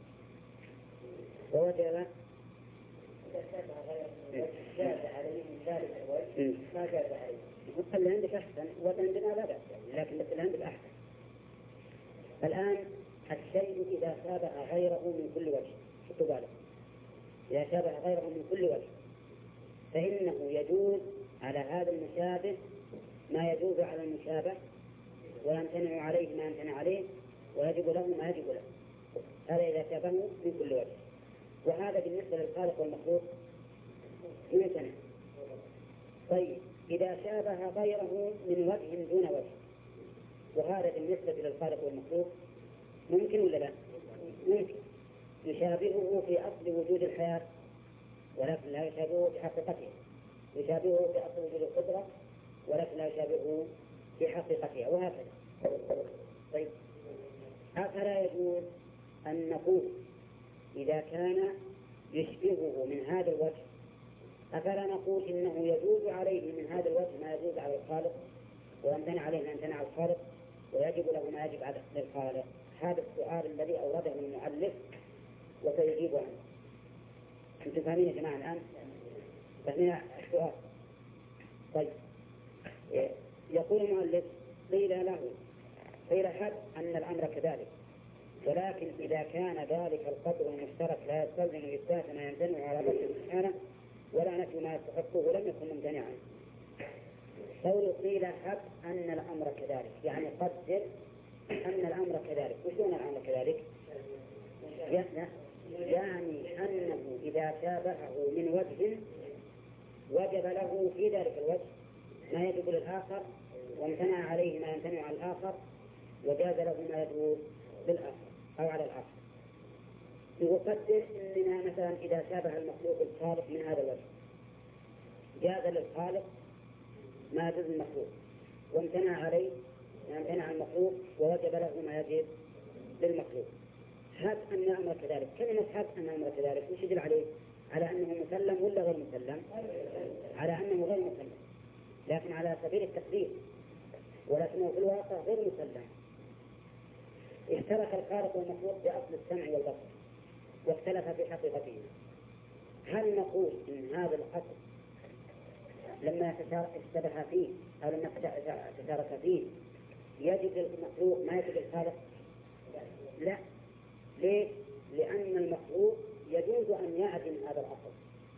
A: ووجب
B: إذا شبه غير الوجه جاز عليه من ذلك الوجه ما جاز عليه.
A: اللي عندك أحسن وعندنا لا بأس لكن اللي عندك أحسن. الآن الشيء إذا شابه غيره من كل وجه شوفوا بالك إذا شابه غيره من كل وجه فإنه يجوز على هذا المشابه ما يجوز على المشابه ويمتنع عليه ما يمتنع عليه ويجب له ما يجب له. هذا إذا شابه من كل وجه. وهذا بالنسبة للخالق والمخلوق يمتنع. طيب إذا شابه غيره من وجه دون وجه وهذا بالنسبة للخالق والمخلوق ممكن ولا لا؟ ممكن. يشابهه في أصل وجود الحياة ولكن لا يشابهه في حقيقته. يشابهه في أصل وجود القدرة ولكن لا يشابهه في حقيقتها وهكذا. طيب أفلا يجوز أن نقول إذا كان يشبهه من هذا الوجه أفلا نقول إنه يجوز عليه من هذا الوجه ما يجوز على الخالق ويمتنع عليه ما يمتنع على الخالق ويجب له ما يجب على الخالق؟ هذا السؤال الذي أورده المؤلف وسيجيب عنه. أنتم فاهمين يا جماعة الآن؟ فهمين السؤال. طيب يقول المؤلف قيل له قيل حد أن الأمر كذلك ولكن إذا كان ذلك القدر المشترك لا يستلزم إثبات ما يمتنع على ربه سبحانه ولا نفي ما يستحقه لم يكن ممتنعا. قول قيل حد أن الأمر كذلك يعني قدر أن الأمر كذلك. وشون الأمر كذلك؟ يعني أنه إذا شابهه من وجه وجب له في ذلك الوجه ما يجب للآخر وامتنع عليه ما يمتنع على الآخر وجاز له ما يجوز للآخر أو على الآخر. يقدر أننا مثلا إذا شابه المخلوق الخالق من هذا الوجه جاز للخالق ما يجوز المخلوق وامتنع عليه ما يمتنع المخلوق ووجب له ما يجب للمخلوق. هذا أن الأمر كذلك. كلمة هذا أن الأمر كذلك وش يدل عليه؟ على أنه مسلم ولا غير مسلم؟ على أنه غير مسلم لكن على سبيل التقدير ولكنه في الواقع غير مسلم. اشترك الخالق والمخلوق بأصل السمع والبصر واختلف في حقيقتهما. هل نقول إن هذا الأصل لما اشتبه فيه أو لما تشارك فيه يجب المخلوق ما يجب الخالق؟ لا. ليه؟ لأن المخلوق يجوز أن يعدم هذا الأصل.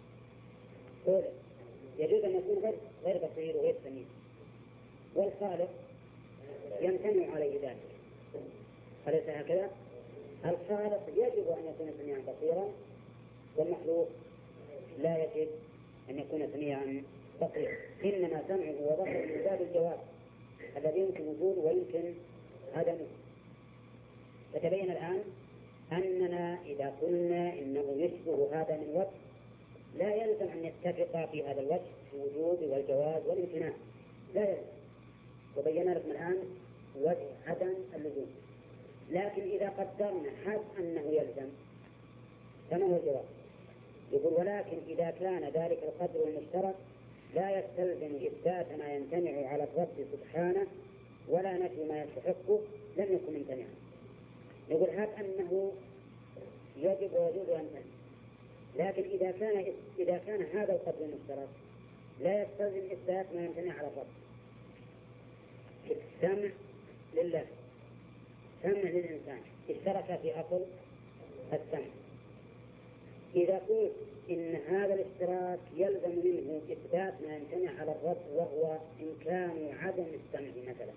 A: يجوز أن يكون غير بصير وغير سميع والخالق يمتنع عليه ذلك. أليس هكذا؟ الخالق يجب أن يكون سميعا بصيرا والمخلوق لا يجب أن يكون سميعا بصيرا. إنما سمعه وبصره من باب الجواز الذي يمكن وجوده ويمكن عدمه. فتبين الآن أننا إذا قلنا إنه يشبه هذا من وجه لا يلزم أن يتفق في هذا الوجه في الوجوب والجواز والامتناع لا يلزم. وبينا لكم الآن وجه عدم اللزوم. لكن إذا قدرنا حد أنه يلزم فما هو الجواب؟ يقول ولكن إذا كان ذلك القدر المشترك لا يستلزم إثبات ما يمتنع على الرب سبحانه ولا نفي ما يستحقه لم يكن ممتنعا. يقول هذا أنه يجب ويجوز أن يمتنع لكن إذا كان هذا القدر المشترك لا يستلزم إثبات ما يمتنع على الرب. السمع لله سمع للإنسان اشترك في أصل السمع. إذا قلت إن هذا الاشتراك يلزم منه إثبات ما يمتنع على الرب وهو إمكان عدم السمع مثلا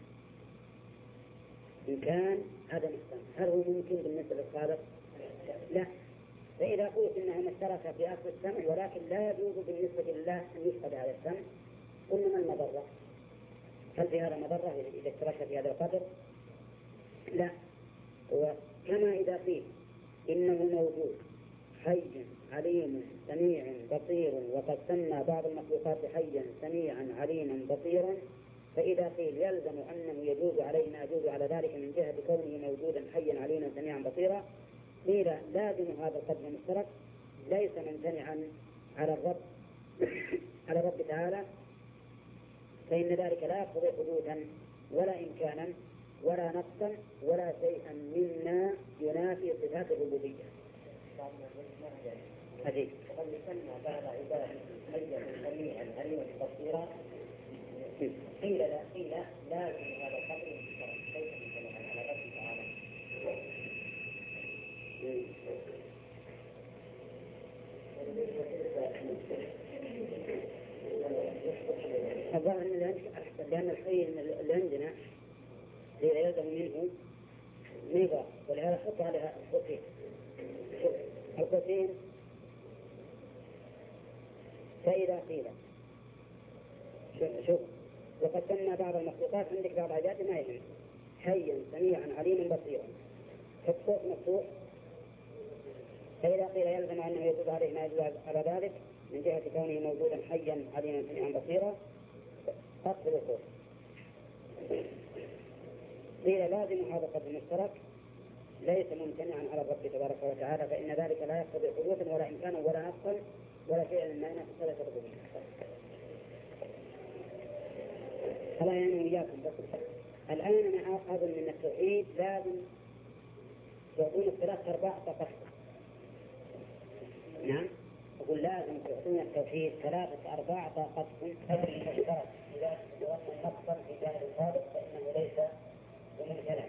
A: إمكان عدم السمع هل هو ممكن بالنسبة للخالق؟ لا. فإذا قلت إنها اشترك في أصل السمع ولكن لا يجوز بالنسبة لله أن يفقد هذا السمع قلنا ما المضرة؟ هل في هذا مضرة إذا اشترك في هذا القدر؟ لا. وكما إذا قيل إنه موجود حي عليم سميع بصير وقد سمى بعض المخلوقات حيا سميعا عليما بصيرا فإذا قيل يلزم أنه يجوز عليه ما يجوز على ذلك من جهة كونه موجودا حيا عليما سميعا بصيرا قيل لازم هذا القدر المشترك ليس ممتنعا على الرب تعالى فإن ذلك لا يقتضي حدوثا ولا إمكانا ولا نقصا ولا شيئا مما ينافي صفات الربوبية. هذه
B: وقد يسمى بعض عباد حيا سميعا عليما بصيرا. قيل لازم هذا القدر المشترك كيف يمكن على ربه تعالى.
A: الظاهر لأن الحي اللي عندنا يلزم منه نظام، ولهذا حط عليها القوسين. القوسين فإذا قيل شوف وقد سمى بعض المخلوقات عندك بعض عباد ما يهم حيا سميعا عليما بصيرا، فالصوت مفتوح. فإذا قيل يلزم أنه يجوز عليه ما يجوز على ذلك من جهة كونه موجودا حيا عليما سميعا بصيرا أقبل الصوت. قيل لازم هذا القدر المشترك ليس ممتنعا على الرب تبارك وتعالى، فإن ذلك لا يقتضي حدوثا ولا إمكانا ولا نقصا ولا شيئا مما ينافي صفات الربوبية. هذا يعني وياكم بس الآن أنا أظن من التوحيد لازم تعطون الثلاث أرباع طاقة. نعم أقول لازم تعطون التوحيد 3/4 طاقتكم قدر المشترك. إذا وصل نقصا في جانب الخالق فإنه ليس بممتنع.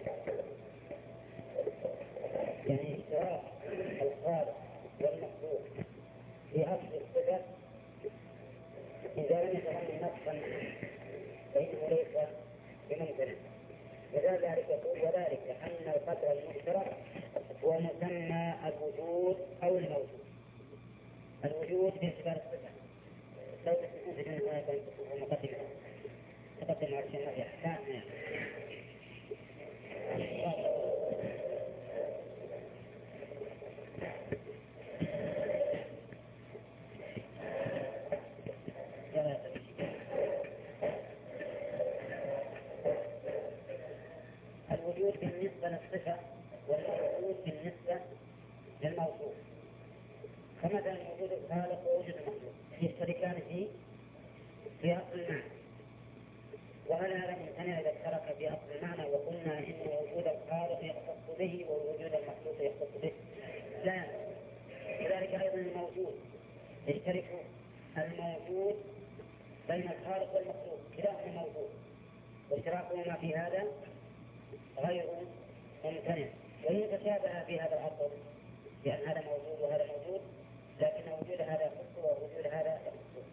A: يعني اشتراك الخالق والمخلوق في أصل الصفة إذا لم يتضمن نقصا فإنه ليس بممتنع. وذلك يقول وذلك أن القدر المشترك هو مسمى الوجود أو الموجود. الوجود باعتبار الصفة. لو تسمعون في الآية مقدمة تقدم على الشيء في أحكام الوجود بالنسبة للصفة والموجود بالنسبة للموصوف. فمثلا وجود الخالق ووجود المخلوق يشتركان في أصل المعنى، وهل هذا ممتنع إذا اشترك في أصل المعنى وقلنا إن وجود الخالق يختص به ووجود المخلوق يختص به؟ لا. كذلك أيضا الموجود يشترك الموجود بين الخالق والمخلوق كلاهما موجود، واشتراكهما في هذا غير ممتنع. وإن تشابه في هذا العصر لأن هذا موجود وهذا موجود، لكن وجود هذا يخص ووجود هذا يخص.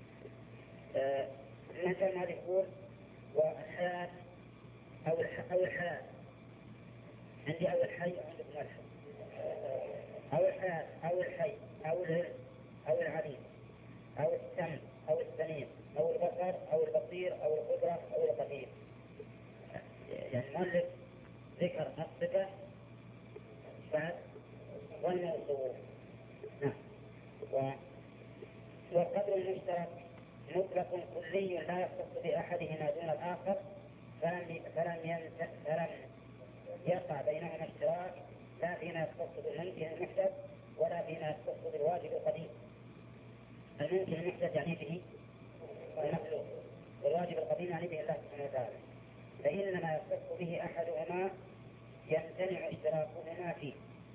A: مثلا هذا يقول والحياة أو الحياة عندي أو الحي وعندكم الحي، أو الحياة أو الحي أو العلم أو العليم أو السمع أو السميع أو البصر أو البصير أو القدرة أو القدير. يعني المؤلف ذكر الصفة بعد والموصوف. والقدر المشترك مطلق كلي لا يختص بأحدهما دون الآخر، فلم يقع بينهما اشتراك لا فيما يختص بالممكن المحدث ولا فيما يختص بالواجب القديم. الممكن المحدث يعني به المخلوق، والواجب القديم يعني به الله سبحانه وتعالى. فإنما يختص به أحدهما يمتنع اشتراكهما فيه.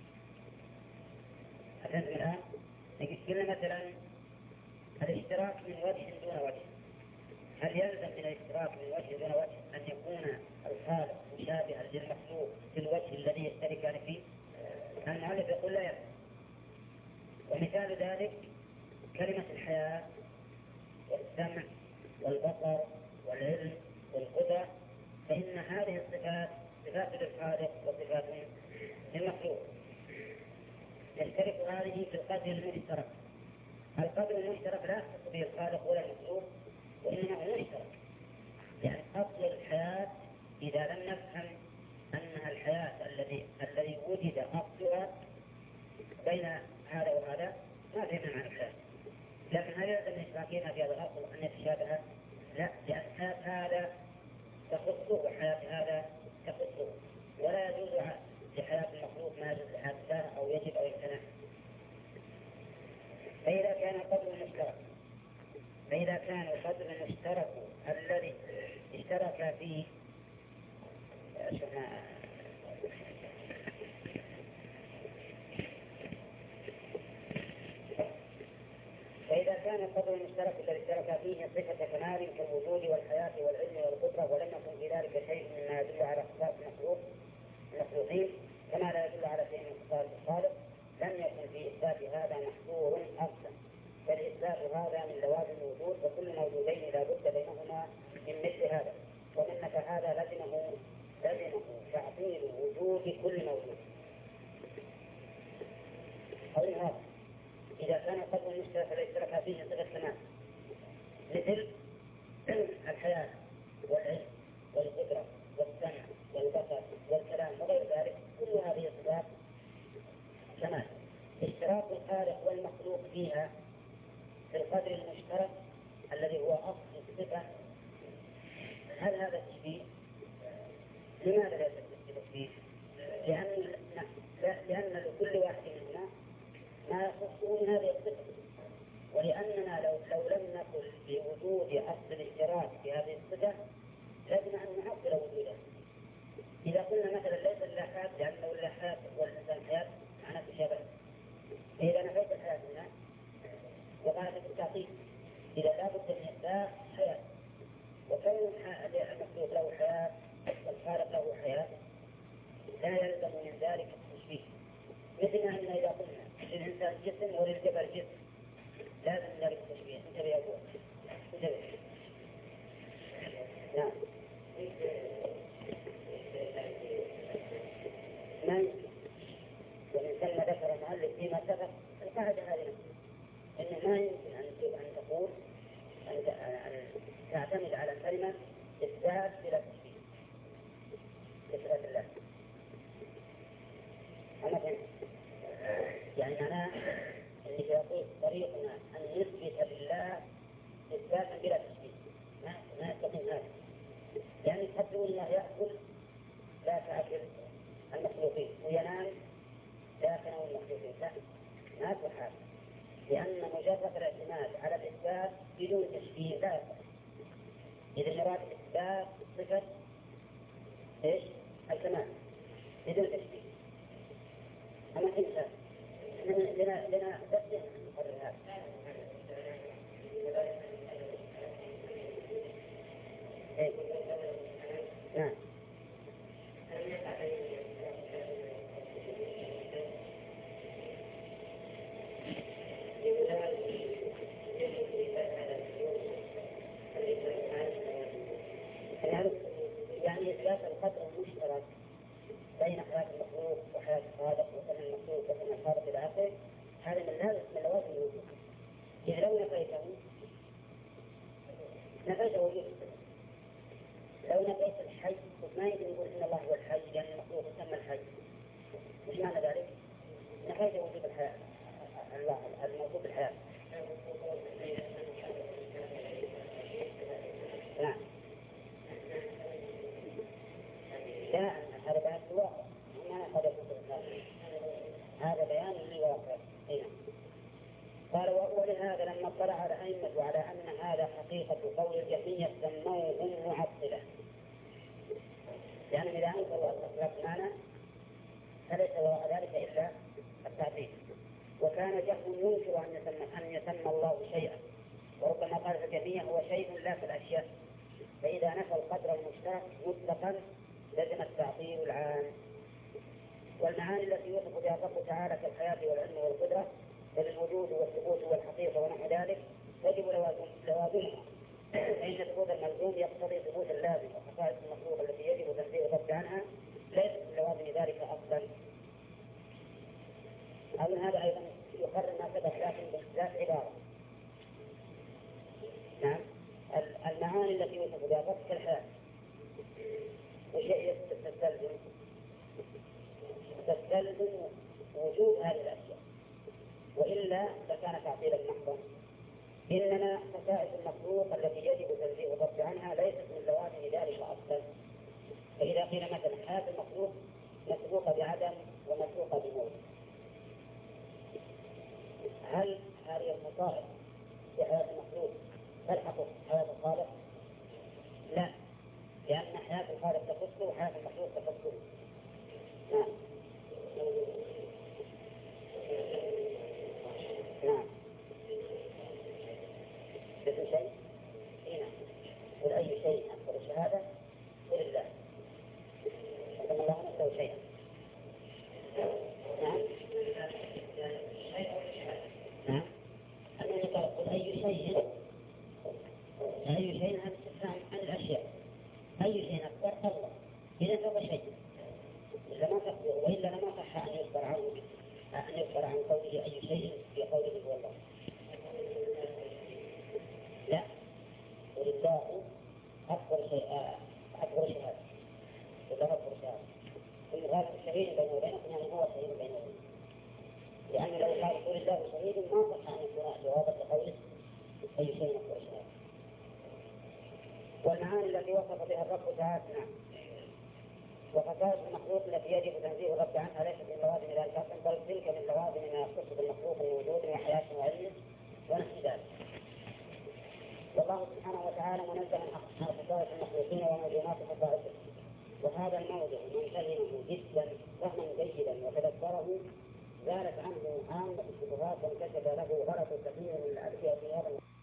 A: أفهمت الآن؟ قلنا مثلا الاشتراك من وجه دون وجه، هل يلزم من الاشتراك من وجه دون وجه أن يكون الخالق مشابها للمخلوق في الوجه الذي يشتركان فيه؟ المؤلف يقول لا يلزم. ومثال ذلك كلمة الحياة والسمع والبصر والعلم والقدرة، فإن هذه الصفات صفات للخالق وصفات للمخلوق. يشترك هذه في القدر المشترك. القدر المشترك لا يختص به الخالق ولا المخلوق، وإنما هو مشترك. يعني أصل الحياة إذا لم نفهم أنها الحياة الذي وجد أصلها بين هذا وهذا ما فهمنا عن الحياة. لكن هل يلزم إشراكنا في هذا الأصل أن يتشابه؟ لا، لأن حياة هذا تخصه وحياة هذا تخصه، ولا يجوز لحياة المخلوق ما يجوز لحياة الله أو يجب أو يمتنع. فإذا كان القدر المشترك الذي القدر المشترك الذي اشترك فيه صفة كمال كالوجود والحياة والعلم والقدرة، ولم يكن في ذلك شيء مما يدل على صفات المخلوقين كما لا يدل على شيء من صفات الخالق، لم يكن في إثبات هذا محصور أصلا، بل إثبات هذا من لوازم الوجود، وكل موجودين لا بد بينهما من مثل هذا، ومن نفى هذا لزمه تعطيل وجود كل موجود. قول هذا إذا كان القدر المشترك الذي اشترك فيه صفة كمال مثل الحياة والعلم والقدرة والسمع والبصر والكلام وغير ذلك، كل هذه صفات كمال، اشتراك الخالق والمخلوق فيها في القدر المشترك الذي هو أصل الصفة، هل هذا تشبيه؟ لماذا لا تشبيه؟ لأن لكل واحد منهما ما يخصه من هذه الصفة، ولأننا لو لم نقل بوجود أصل الاشتراك في هذه الصفة لازم أن نعطل وجوده. إذا قلنا مثلا ليس اللحاد لأنه اللحاد والإنسان حياة معناه تشابه، إذا نفيت الحياة منها وقالت التعطيل إذا لا بد من إثبات حياة، وكون المخلوق له حياة والخالق له حياة لا يلزم من ذلك التشبيه. مثل أن إذا قلنا للإنسان جسم وللجبل جسم لازم من ذلك التشبيه. انتبه يا أبوه، انتبه. نعم ما يمكن، ومن ثم ذكر المؤلف فيما سبق القاعدة هذه إنه ما يمكن أن تقول أن تعتمد على كلمة إثبات بلا تشبيه إثبات الله. أما فهمت؟ يعني معناه اللي يقول طريقنا أن نثبت لله إثباتا بلا تشبيه، ما يستقيم هذا، يعني تقول الله يأكل لا تأكل المخلوقين وينام لا تنام المخلوقين، لا ما في حال، لأن مجرد الاعتماد على الإثبات بدون تشبيه لا يصح. إذا مراد إثبات صفة إيش؟ الكمال بدون تشبيه. أما إنسان لنا بس نقرر هذا. إيه؟ نعم. يعني إثبات القدر المشترك بين حياة المخلوق وحياة الخالق وسمع المخلوق وسمع الخالق إلى آخره، هذا من لوازم الوجود. إذا لو نفيت وجود، لو نفيت الحي ما يمكن يقول إن الله هو الحي لأن المخلوق يسمى الحي. وش معنى ذلك؟ نفيت وجود الحياة، الله الموجود بالحياة. نعم. لا، هذا بيان الواقع، ما قد يكون هذا بيان للواقع. قال ولهذا لما اطلع الأئمة على أن هذا حقيقة قول الجهمية سموهم معطلة، يعني إذا أنكروا الإطلاق معنى فليس وراء ذلك إلا التعطيل. وكان جهم ينكر أن يسمى الله شيئا، وربما قال الجهمية هو شيء لا في الأشياء، فإذا نفى القدر المشترك مطلقا لزم التعطيل العام. والمعاني التي يوصف بها الرب تعالى كالحياة والعلم والقدرة فللوجود والثبوت والحقيقة ونحو ذلك تجب لوازمها، فإن ثبوت الملزوم يقتضي ثبوت اللازم، وخصائص المخلوق التي يجب تنزيه الرب عنها ليست من لوازم ذلك أصلا. أو هذا أيضا يقرر ما سبق لكن باختلاف عبارة. نعم. المعاني التي يوصف بها الرب كالحياة وشيء تستلزم وجود هذه الأشياء، وإلا لكان تعطيلا محضا. إنما خصائص المخلوق التي يجب تنزيه الرب عنها ليست من لوازم ذلك أصلا. فإذا قيل مثلا حياة المخلوق مسبوقة بعدم ومسبوقة بموت، هل هذه الخصائص في حياة المخلوق تلحق حياة الخالق؟ لا، لأن حياة الخالق تخصه وحياة المخلوق تخصه. نعم. نعم. نعم. نعم. أنا قلت أي شيء هذا استفهام عن الأشياء، أي شيء أكبر الله، إذا هو شيء إلا ما تقدر، وإلا لما صح أن يخبر عن قوله أي شيء في قوله هو الله. لا، ولله أكبر شهادة ولا أكبر شهادة. هذا الشهيد بينه وبينكم يعني هو شهيد بينه وبينكم، لأن لو قال ولله شهيد ما صح أن يكون جوابا لقوله أي شيء أكبر شهادة. والمعاني التي وصف بها الرب تعالى وخصائص المخلوق التي يجب تنزيه الرب عنها ليست من لوازم ذلك، بل تلك من لوازم ما يختص بالمخلوق من وجود وحياة وعلم ونحو ذلك. والله سبحانه وتعالى منزه عن خصائص المخلوقين وموجودات خصائصه، وهذا الموضع من فهمه جدا فهما جيدا وتدبره زالت عنه عامة الشبهات وانكشف له غلط كثير من الأدعية في هذا